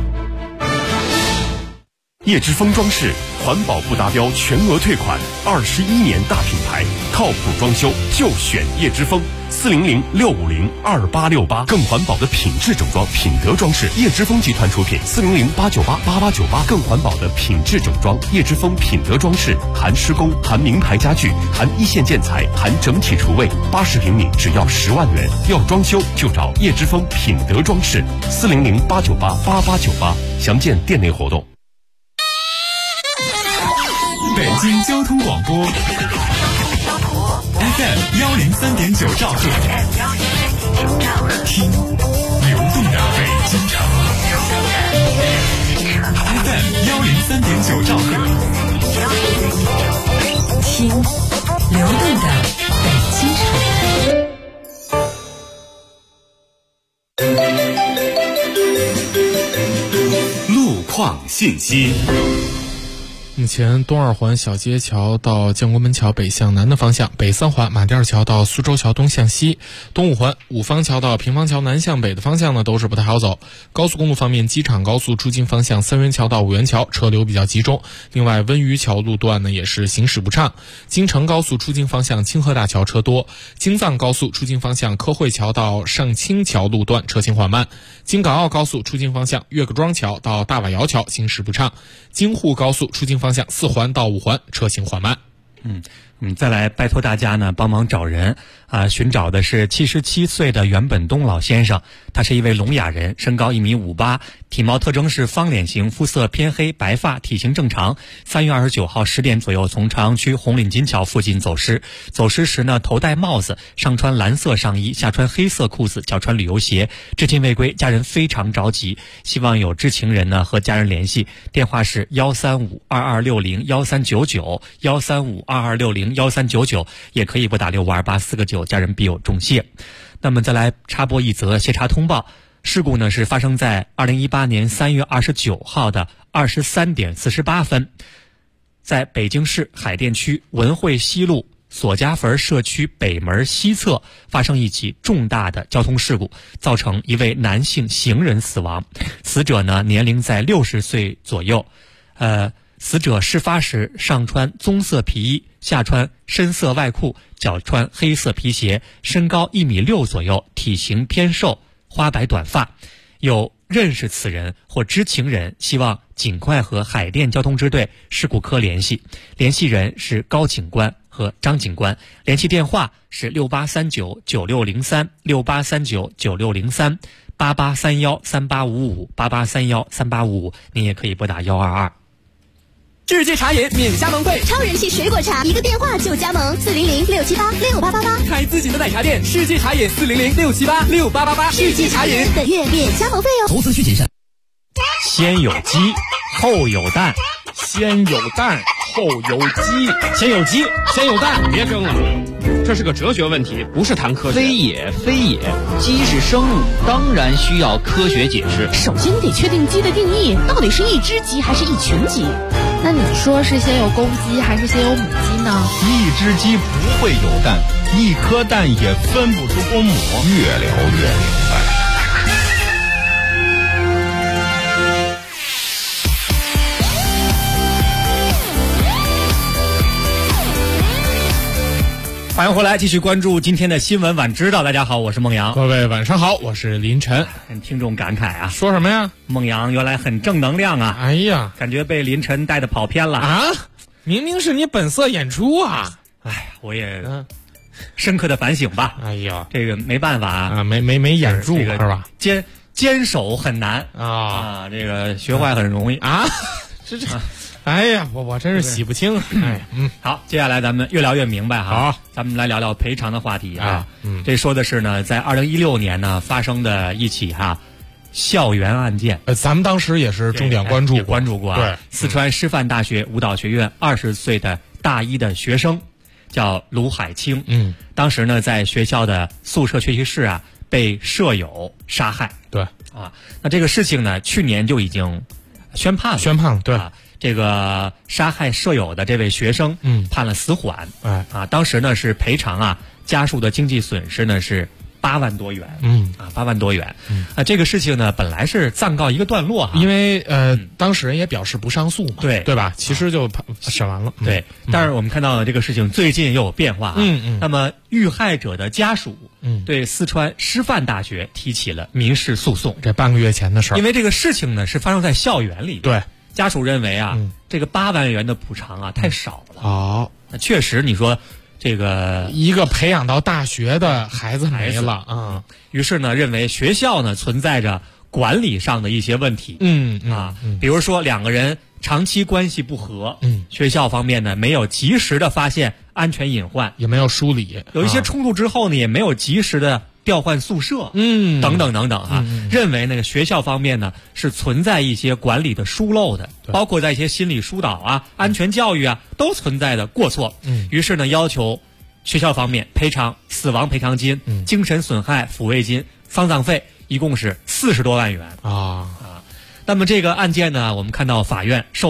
叶之峰装饰环保不达标全额退款，21年大品牌，靠谱装修就选叶之峰。400-650-2868，更环保的品质整装，品德装饰，叶之峰集团出品。400-898-8898，更环保的品质整装，叶之峰品德装饰，含施工，含名牌家具，含一线建材，含整体厨卫，80平米只要10万元。要装修就找叶之峰品德装饰。400-898-8898，详见店内活动。 北京交通广播 FM 103.9兆赫，听流动的北京城。FM 103.9兆赫，听流动的北京城。路况信息。 目前东二环小街桥到建国门桥北向南的方向，北三环马甸桥到苏州桥东向西，东五环五方桥到平房桥南向北的方向呢都是不太好走。高速公路方面，机场高速出京方向三元桥到五元桥车流比较集中，另外温榆桥路段呢也是行驶不畅。京承高速出京方向清河大桥车多，京藏高速出京方向科汇桥到上清桥路段车行缓慢，京港澳高速出京方向岳各庄桥到大瓦窑桥行驶不畅，京沪高速出京方向4环到5环车行缓慢。 再来拜托大家呢帮忙找人啊，寻找的是77岁的袁本东老先生，他是一位聋哑人，身高1.58米，体貌特征是方脸型，肤色偏黑，白发，体型正常。3月29号10点左右从朝阳区红岭金桥附近走失时呢头戴帽子，上穿蓝色上衣，下穿黑色裤子，脚穿旅游鞋，至今未归，家人非常着急，希望有知情人呢和家人联系，电话是13522601399，13522601399，也可以拨打652849，家人必有重谢。那么再来插播一则协查通报，事故呢是发生在2018年3月29号的23点48分，在北京市海淀区文汇西路索家坟社区北门西侧发生一起重大的交通事故，造成一位男性行人死亡，死者呢年龄在60岁左右，死者事发时上穿棕色皮衣，下穿深色外裤，脚穿黑色皮鞋，身高1.6米左右，体型偏瘦，花白短发。有认识此人或知情人，希望尽快和海淀交通支队事故科联系，联系人是高警官和张警官，联系电话是68399603，68399603，88313855，88313855，您也可以拨打122。 世纪茶饮免加盟费， 超人气水果茶，一个电话就加盟，400-678-6888， 开自己的奶茶店，世纪茶饮400-678-6888，世纪茶饮本月免加盟费哦。 投资需谨慎。 先有鸡，后有蛋， 先有蛋，后有鸡， 先有鸡，先有蛋，别争了。这是个哲学问题，不是谈科学。 非也，非也，鸡是生物，当然需要科学解释。 首先得确定鸡的定义，到底是一只鸡还是一群鸡？ 那你说是先有公鸡还是先有母鸡呢？ 一只鸡不会有蛋，一颗蛋也分不出公母。 越聊越明白。 欢迎回来，继续关注今天的新闻晚知道。大家好，我是孟阳。 各位晚上好，我是林晨。 跟听众感慨啊， 说什么呀？ 孟阳原来很正能量啊！ 哎呀， 感觉被林晨带的跑偏了啊！明明是你本色演出啊！ 哎，我也深刻的反省吧。 哎呀， 这个没办法啊， 没演住、是吧？ 坚守很难啊，这个学坏很容易啊，这。哎呀，我真是洗不清。 好，接下来咱们越聊越明白哈。 好， 咱们来聊聊赔偿的话题啊。这说的是呢，在2016年呢发生的一起校园案件。 咱们当时也是重点关注过啊。对，四川师范大学舞蹈学院20岁的大一的学生叫卢海清。当时呢在学校的宿舍学习室被舍友杀害。 对啊，那这个事情呢去年就已经宣判了。 对。 这个杀害舍友的这位学生，判了死缓。当时呢是赔偿家属的经济损失呢是8万多元。8万多元。这个事情呢本来是暂告一个段落因为当事人也表示不上诉嘛，对吧？其实就审完了。 对，但是我们看到这个事情最近又有变化。那么遇害者的家属对四川师范大学提起了民事诉讼。 这半个月前的事儿。 因为这个事情呢是发生在校园里。 对。 家属认为这个8万元的补偿太少了。 那确实，你说这个一个培养到大学的孩子没了于是呢，认为学校呢存在着管理上的一些问题。比如说两个人长期关系不和，学校方面呢没有及时的发现安全隐患， 也没有梳理， 有一些冲突之后呢，也没有及时的调换宿舍，等等等等认为那个学校方面呢是存在一些管理的疏漏的，包括在一些心理疏导安全教育都存在的过错。于是呢要求学校方面赔偿死亡赔偿金、精神损害抚慰金、丧葬费，一共是40多万元。那么这个案件呢，我们看到法院受理了。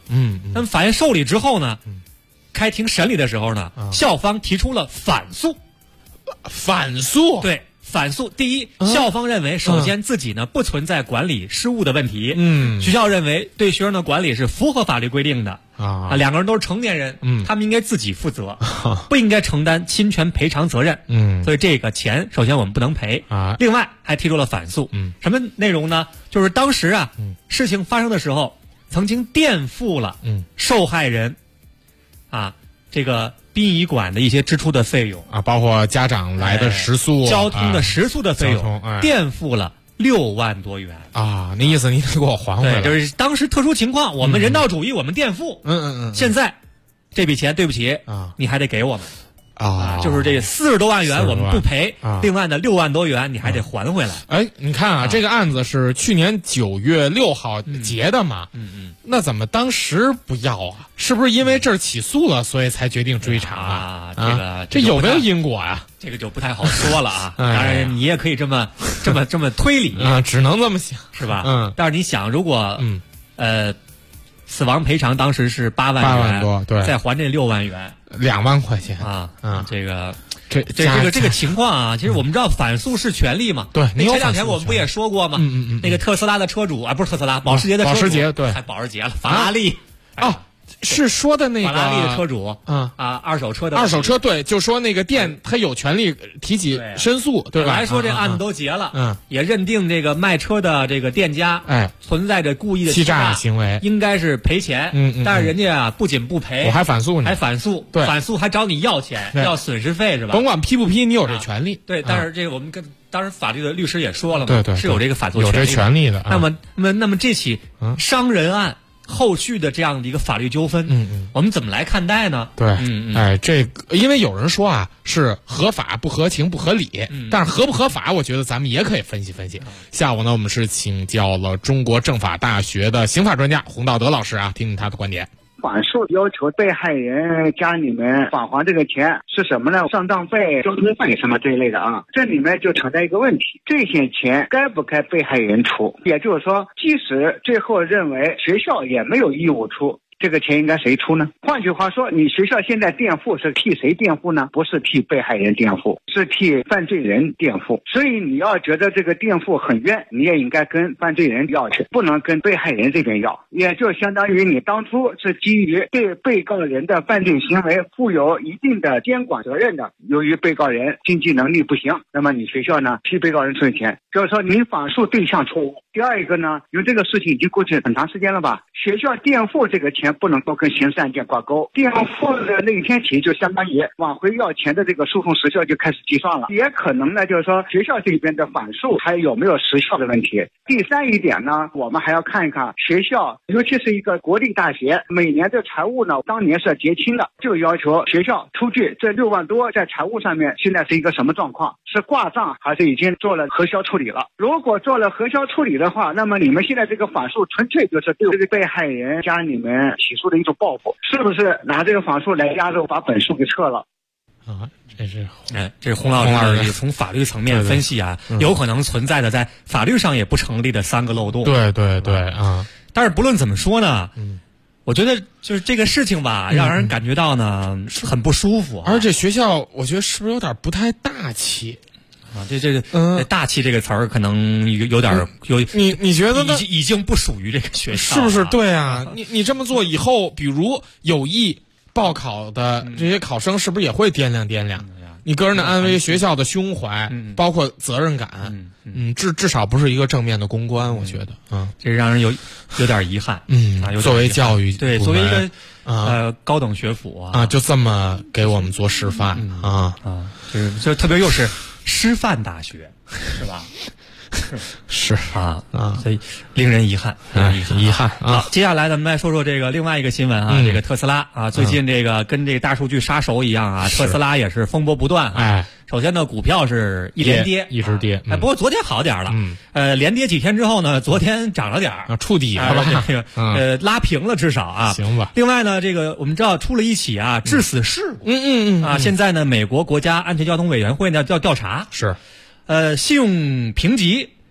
那么法院受理之后呢，开庭审理的时候呢，校方提出了反诉。 反诉？ 对。反诉，第一，校方认为，首先自己呢不存在管理失误的问题，学校认为对学生的管理是符合法律规定的两个人都是成年人，他们应该自己负责，不应该承担侵权赔偿责任，所以这个钱首先我们不能赔另外还提出了反诉，什么内容呢？就是当时事情发生的时候，曾经垫付了受害人这个殡仪馆的一些支出的费用包括家长来的食宿、 交通的食宿的费用，垫付了6万多元那意思你得给我还回来。 对，就是当时特殊情况，我们人道主义，我们垫付。现在这笔钱对不起你还得给我们就是这40多万元我们不赔，另外呢6万多元你还得还回来。 你看这个案子是去年9月6号结的嘛，那怎么当时不要是不是因为这儿起诉了，所以才决定追查这有没有因果这个就不太好说了当然你也可以这么推理只能这么想， 是吧？但是你想，如果死亡赔偿当时是8万元多，对， 再还这6万元 ，2万块钱这个情况其实我们知道反诉是权利嘛。 对， 前2天我们不也说过吗？那个特斯拉的车主不是特斯拉，保时捷的车主，还保时捷了，法拉利是说的那个法拉利的车主二手车对，就说那个店他有权利提起申诉，对吧？ 本来说这案子都结了，也认定这个卖车的这个店家存在着故意的欺诈行为， 应该是赔钱。但是人家不仅不赔， 我还反诉你， 对，反诉还找你要钱，要损失费是吧？ 甭管批不批，你有这权利。 对，但是这个我们跟当时法律的律师也说了嘛， 对， 是有这个反诉有这权利的。 那么这起伤人案后续的这样的一个法律纠纷，我们怎么来看待呢？ 对，这个因为有人说是合法不合情不合理，但是合不合法，我觉得咱们也可以分析分析。下午呢，我们是请教了中国政法大学的刑法专家洪道德老师听听他的观点。 反诉要求被害人家里面返还这个钱是什么呢？上当费、交通费什么这一类的这里面就存在一个问题，这些钱该不该被害人出？也就是说，即使最后认为学校也没有义务出，这个钱应该谁出呢？换句话说，你学校现在垫付是替谁垫付呢？不是替被害人垫付，是替犯罪人垫付。所以你要觉得这个垫付很冤，你也应该跟犯罪人要去，不能跟被害人这边要。也就相当于你当初是基于对被告人的犯罪行为负有一定的监管责任的，由于被告人经济能力不行，那么你学校呢替被告人出钱，就是说你反诉对象错误。第二一个呢，因为这个事情已经过去很长时间了吧，学校垫付这个钱不能够跟刑事案件挂钩，垫付的那一天起就相当于往回要钱的这个诉讼时效就开始计算了。也可能呢，就是说学校这边的反诉还有没有时效的问题。第三一点呢，我们还要看一看学校，尤其是一个国立大学，每年的财务呢，当年是结清的，就要求学校出具这6万多在财务上面现在是一个什么状况，是挂账还是已经做了核销处理了。如果做了核销处理的话，那么你们现在这个反诉纯粹就是对这个被害人家里面起诉的一种报复，是不是拿这个反诉来压着把本诉给撤了？ 这是洪老师从法律层面分析有可能存在的在法律上也不成立的3个漏洞。 对但是不论怎么说呢，我觉得就是这个事情吧，让人感觉到呢很不舒服。 而且学校，我觉得是不是有点不太大气？ 这个大气这个词儿可能有点你觉得已经不属于这个学校， 是不是？对你这么做以后，比如有意报考的这些考生，是不是也会掂量掂量你个人的安危、学校的胸怀，包括责任感？至少不是一个正面的公关，我觉得这让人有点遗憾。 作为教育对，作为一个高等学府就这么给我们做示范就特别又是师范大学，是吧？ 是所以令人遗憾， 遗憾接下来咱们来说说这个另外一个新闻这个特斯拉最近这个跟这个大数据杀手一样特斯拉也是风波不断首先呢，股票是一连跌， 一直跌。 不过昨天好点了，连跌几天之后呢，昨天涨了点触底了吧？ 拉平了至少行吧。 另外呢，这个我们知道出了一起致死事故，现在呢，美国国家安全交通委员会呢要调查， 是， 信用评级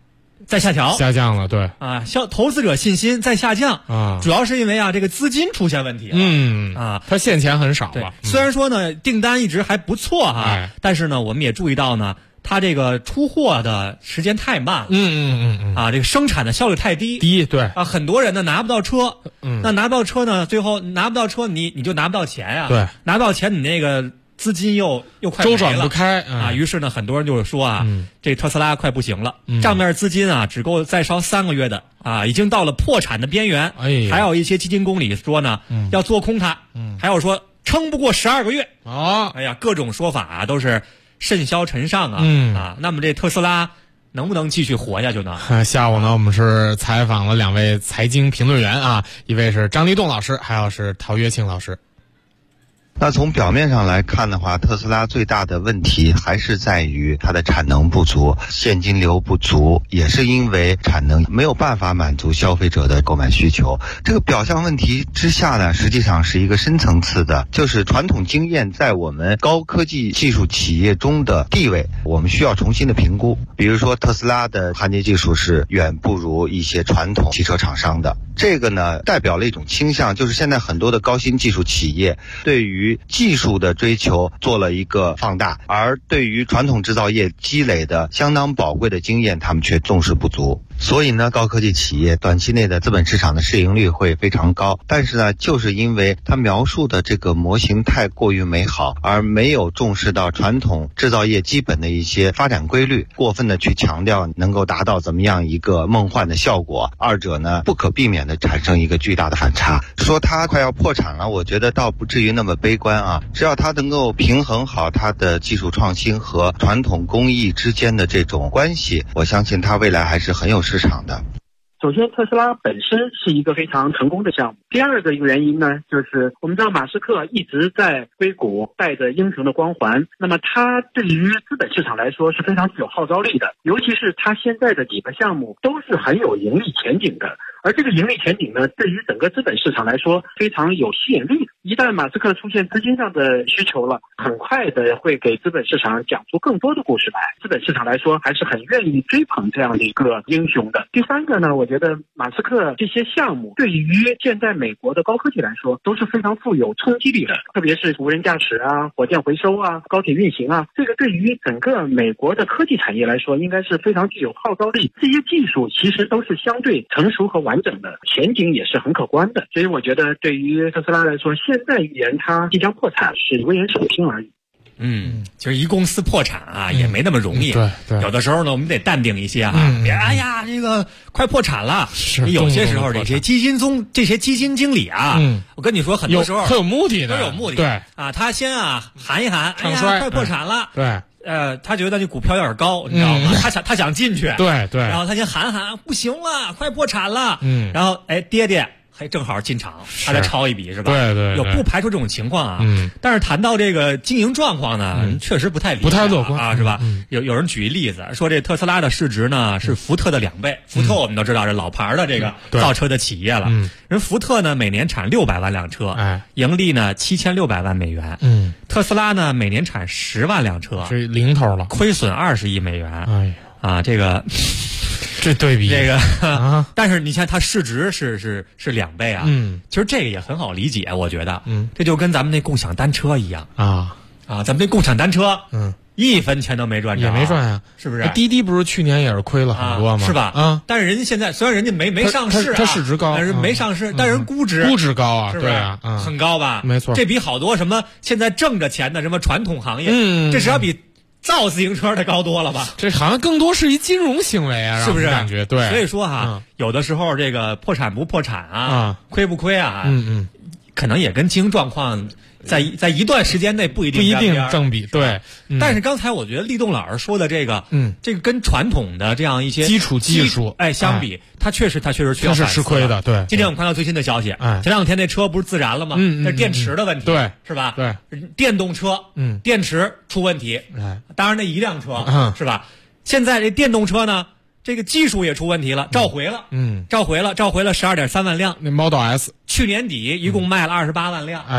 在下降了，对啊，投资者信心在下降啊， 主要是因为这个资金出现问题了， 它现钱很少了。 虽然说呢订单一直还不错但是呢我们也注意到呢，它这个出货的时间太慢了，这个生产的效率太低， 对啊，很多人呢拿不到车，那拿不到车呢，最后拿不到车，你就拿不到钱呀， 对， 拿不到钱，你那个资金又快周转不开于是呢，很多人就是说这特斯拉快不行了，账面资金只够再烧3个月的已经到了破产的边缘，还有一些基金经理说呢，要做空它，还有说撑不过12个月各种说法都是甚嚣尘上那么这特斯拉能不能继续活下去呢？ 下午呢，我们是采访了2位财经评论员一位是张立栋老师，还有是陶约庆老师。 那从表面上来看的话，特斯拉最大的问题还是在于它的产能不足，现金流不足，也是因为产能没有办法满足消费者的购买需求。这个表象问题之下呢，实际上是一个深层次的，就是传统经验在我们高科技技术企业中的地位，我们需要重新的评估。比如说特斯拉的焊接技术是远不如一些传统汽车厂商的，这个呢代表了一种倾向，就是现在很多的高新技术企业对于技术的追求做了一个放大，而对于传统制造业积累的相当宝贵的经验，他们却重视不足。所以呢，高科技企业短期内的资本市场的市盈率会非常高，但是呢，就是因为它描述的这个模型太过于美好，而没有重视到传统制造业基本的一些发展规律，过分的去强调能够达到怎么样一个梦幻的效果，二者呢不可避免的产生一个巨大的反差。说它快要破产了，我觉得倒不至于那么悲观只要它能够平衡好它的技术创新和传统工艺之间的这种关系，我相信它未来还是很有市场的。 首先，特斯拉本身是一个非常成功的项目。第二个一个原因呢，就是我们知道马斯克一直在硅谷带着英雄的光环，那么他对于资本市场来说是非常具有号召力的，尤其是他现在的几个项目都是很有盈利前景的。而这个盈利前景呢，对于整个资本市场来说非常有吸引力。一旦马斯克出现资金上的需求了，很快的会给资本市场讲出更多的故事来。资本市场来说还是很愿意追捧这样的一个英雄的。第三个呢，我觉得马斯克这些项目对于现在美国的高科技来说都是非常富有冲击力的，特别是无人驾驶火箭回收高铁运行这个对于整个美国的科技产业来说应该是非常具有号召力。这些技术其实都是相对成熟和完整的，前景也是很可观的。所以我觉得对于特斯拉来说，现在预言它即将破产是危言耸听而已。 其实一公司破产也没那么容易。 对， 有的时候呢，我们得淡定一些别这个快破产了。有些时候这些基金经理我跟你说，很多时候很有目的的， 都有目的。 对他先喊一喊，快破产了。 对。 他觉得这股票有点高，你知道吗？他想进去。 对。 然后他先喊，不行了，快破产了。然后爹还正好进场，他再抄一笔是吧？ 对， 有不排除这种情况但是谈到这个经营状况呢，确实不太乐观是吧？有人举一例子说，这特斯拉的市值呢是福特的2倍。福特我们都知道是老牌的这个造车的企业了。人福特呢每年产600万辆车，盈利呢7600万美元。特斯拉呢每年产10万辆车， 这零头了， 亏损20亿美元。这个。 这对比但是你看它市值是2倍其实这个也很好理解，我觉得这就跟咱们那共享单车一样咱们那共享单车1分钱都没赚着， 也没赚是不是？ 滴滴不是去年也是亏了很多吗？ 是吧？但是人家现在虽然人家没上市它市值高， 但是没上市，但人估值高是不是？ 对很高吧？ 没错， 这比好多什么现在挣着钱的什么传统行业这是要比造自行车的高多了吧？ 这好像更多是一金融行为是不是？ 感觉对。 所以说有的时候这个破产不破产亏不亏可能也跟经营状况在一段时间内不一定正比。对， 但是刚才我觉得立栋老师说的这个这个跟传统的这样一些基础技术相比，它确实需要是吃亏的。对， 今天我们看到最新的消息，前2天那车不是自燃了吗？那是电池的问题， 对， 是吧？ 对， 电动车，电池出问题，当然那一辆车，是吧？现在这电动车呢，这个技术也出问题了，召回了12.3万辆。 那 Model S 去年底一共卖了28万辆，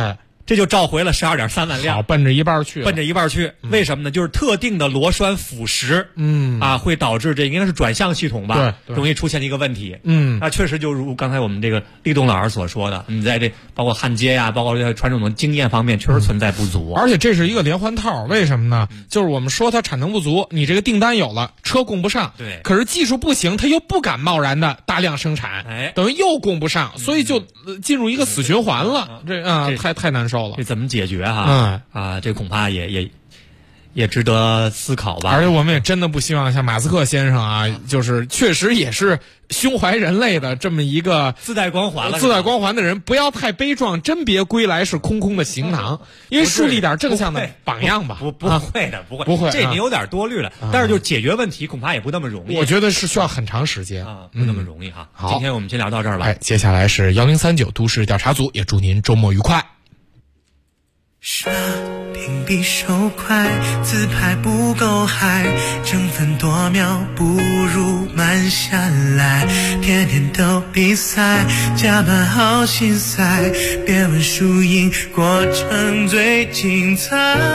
这就召回了12.3万辆， 奔着一半去， 为什么呢？就是特定的螺栓腐蚀，会导致这应该是转向系统吧，容易出现一个问题。那确实就如刚才我们这个立冬老师所说的，你在这包括焊接呀，包括传统的经验方面，确实存在不足。 而且这是一个连环套，为什么呢？就是我们说它产能不足，你这个订单有了，车供不上， 对， 可是技术不行，它又不敢贸然的大量生产，等于又供不上，所以就进入一个死循环了。太难受了。 这怎么解决哈？这恐怕也值得思考吧。 而且我们也真的不希望像马斯克先生啊，就是确实也是胸怀人类的这么一个自带光环的人，不要太悲壮，真别归来是空空的行囊，因为树立点正向的榜样吧。 不会，这你有点多虑了。但是就解决问题恐怕也不那么容易。 我觉得是需要很长时间不那么容易哈。 好， 今天我们先聊到这儿吧。 接下来是1039都市调查组，也祝您周末愉快。 刷屏比手快，自拍不够嗨，争分夺秒不如慢下来，天天都比赛，加班好心塞，别问输赢，过程最精彩。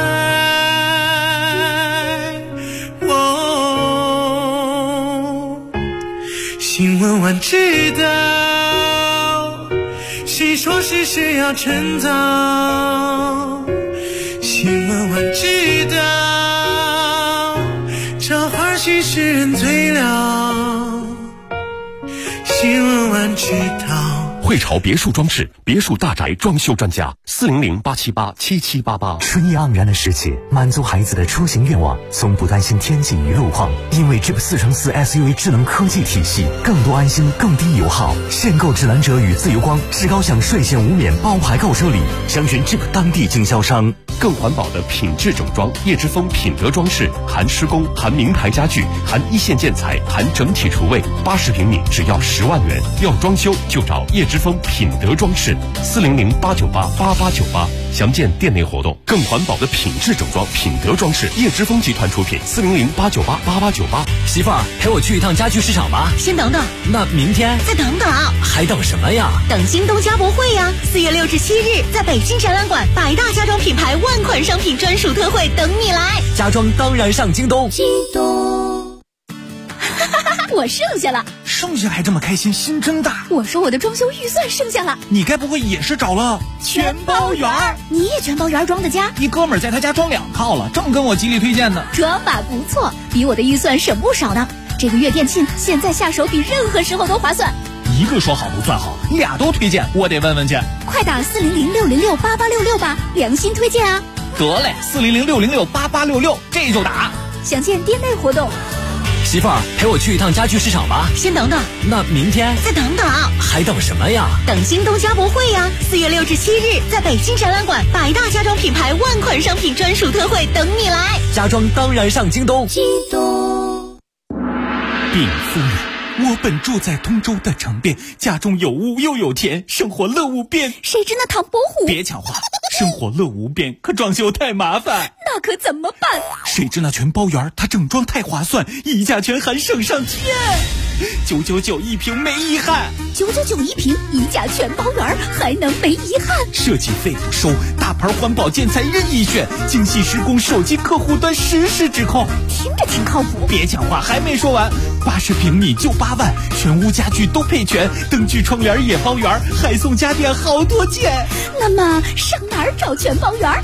新闻晚知道，谁说事实要趁早，新闻晚知道，这花絮使人醉了，新闻晚知道。 汇潮别墅装饰，别墅大宅装修专家，400-878-7788。 春意盎然的世界，满足孩子的出行愿望，从不担心天气与路况，因为 Jeep 4×4 SUV 智能科技体系，更多安心，更低油耗。限购智蓝者与自由光，至高享税前无免包牌购车礼，详询 Jeep 当地经销商。 更环保的品质整装，叶之峰品德装饰，含施工，含名牌家具，含一线建材，含整体厨卫，80平米只要10万元。要装修就找叶之峰品德装饰，400-898-8898，详见店内活动。更环保的品质整装，品德装饰，叶之峰集团出品，400-898-8898。 媳妇儿，陪我去一趟家具市场吧。 先等等， 那明天再等等， 还等什么呀？ 等京东家博会呀！4月6至7日，在北京展览馆，百大家装品牌万款商品专属特惠等你来。 家装当然上京东。 京东。我剩下了， 剩下还这么开心，心真大。 我说我的装修预算剩下了， 你该不会也是找了全包圆？你也全包圆装的家？ 一哥们儿在他家装2套了，正跟我极力推荐呢。 装法不错，比我的预算省不少呢。这个月店庆，现在下手比任何时候都划算。 一个说好不算好，俩都推荐，我得问问去。 快打400-606-8866吧，良心推荐啊！ 得嘞，400-606-8866，这就打。 详见店内活动。 媳妇儿，陪我去一趟家具市场吧。 先等等， 那明天再等等， 还等什么呀？ 等京东家博会呀！4月6至7日，在北京展览馆，百大家装品牌万款商品专属特惠等你来。 家装当然上京东。 京东。 禀夫人，我本住在通州的城边，家中有屋又有田，生活乐无边。 谁知那唐伯虎？ 别抢话，生活乐无边，可装修太麻烦。 那可怎么办？ 谁知那全包圆，它整装太划算，溢价全含省上天，999一平没遗憾。 999一平，溢价全包圆，还能没遗憾？ 设计费不收，大牌环保建材任意选，精细施工，手机客户端实时指控。 听着挺靠谱。 别讲话，还没说完，80平米就8万，全屋家具都配全，灯具窗帘也包圆，还送家电好多件。 那么上哪儿找全包圆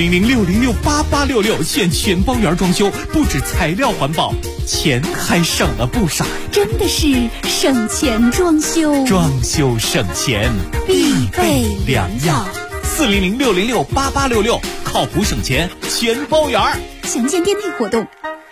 ？400-606-8866，选全包圆装修，不止材料环保，钱还省了不少。 真的是省钱装修， 装修省钱必备良药。 400-606-8866，靠谱省钱全包圆。 详见店内活动。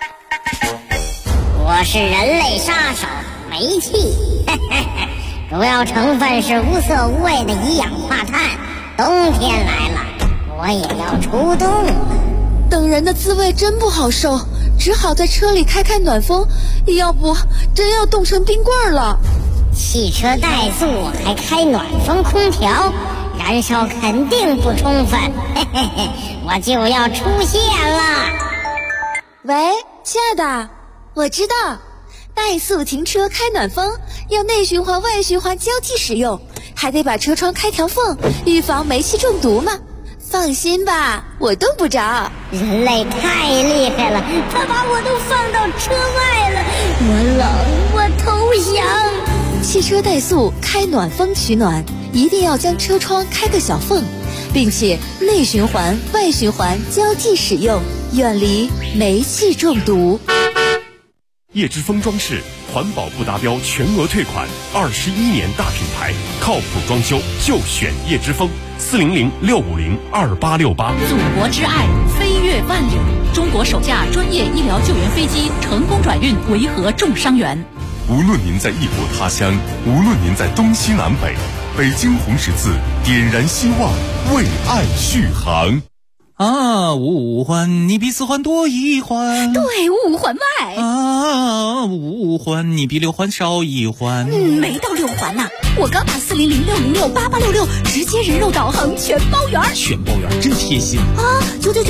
我是人类杀手煤气，主要成分是无色无味的一氧化碳。冬天来了，我也要出动了。 等人的滋味真不好受，只好在车里开暖风，要不真要冻成冰棍了。 汽车怠速还开暖风空调，燃烧肯定不充分，我就要出现了。 喂，亲爱的，我知道，怠速停车开暖风要内循环外循环交替使用，还得把车窗开条缝，预防煤气中毒嘛。 放心吧，我动不着。 人类太厉害了，他把我都放到车外了，我冷，我投降。 汽车怠速开暖风取暖，一定要将车窗开个小缝，并且内循环、外循环交替使用，远离煤气中毒。 叶之峰装饰环保不达标全额退款，21年大品牌，靠谱装修就选叶之峰，400-650-2868。 祖国之爱，飞越万里。中国首架专业医疗救援飞机成功转运维和重伤员。 无论您在异国他乡，无论您在东西南北，北京红十字点燃希望，为爱续航。 啊，五环你比四环多一环， 对，五环外啊，五环你比六环少一环， 没到6环呢。我刚打400-606-8866，直接人肉导航全包圆， 全包圆真贴心啊！999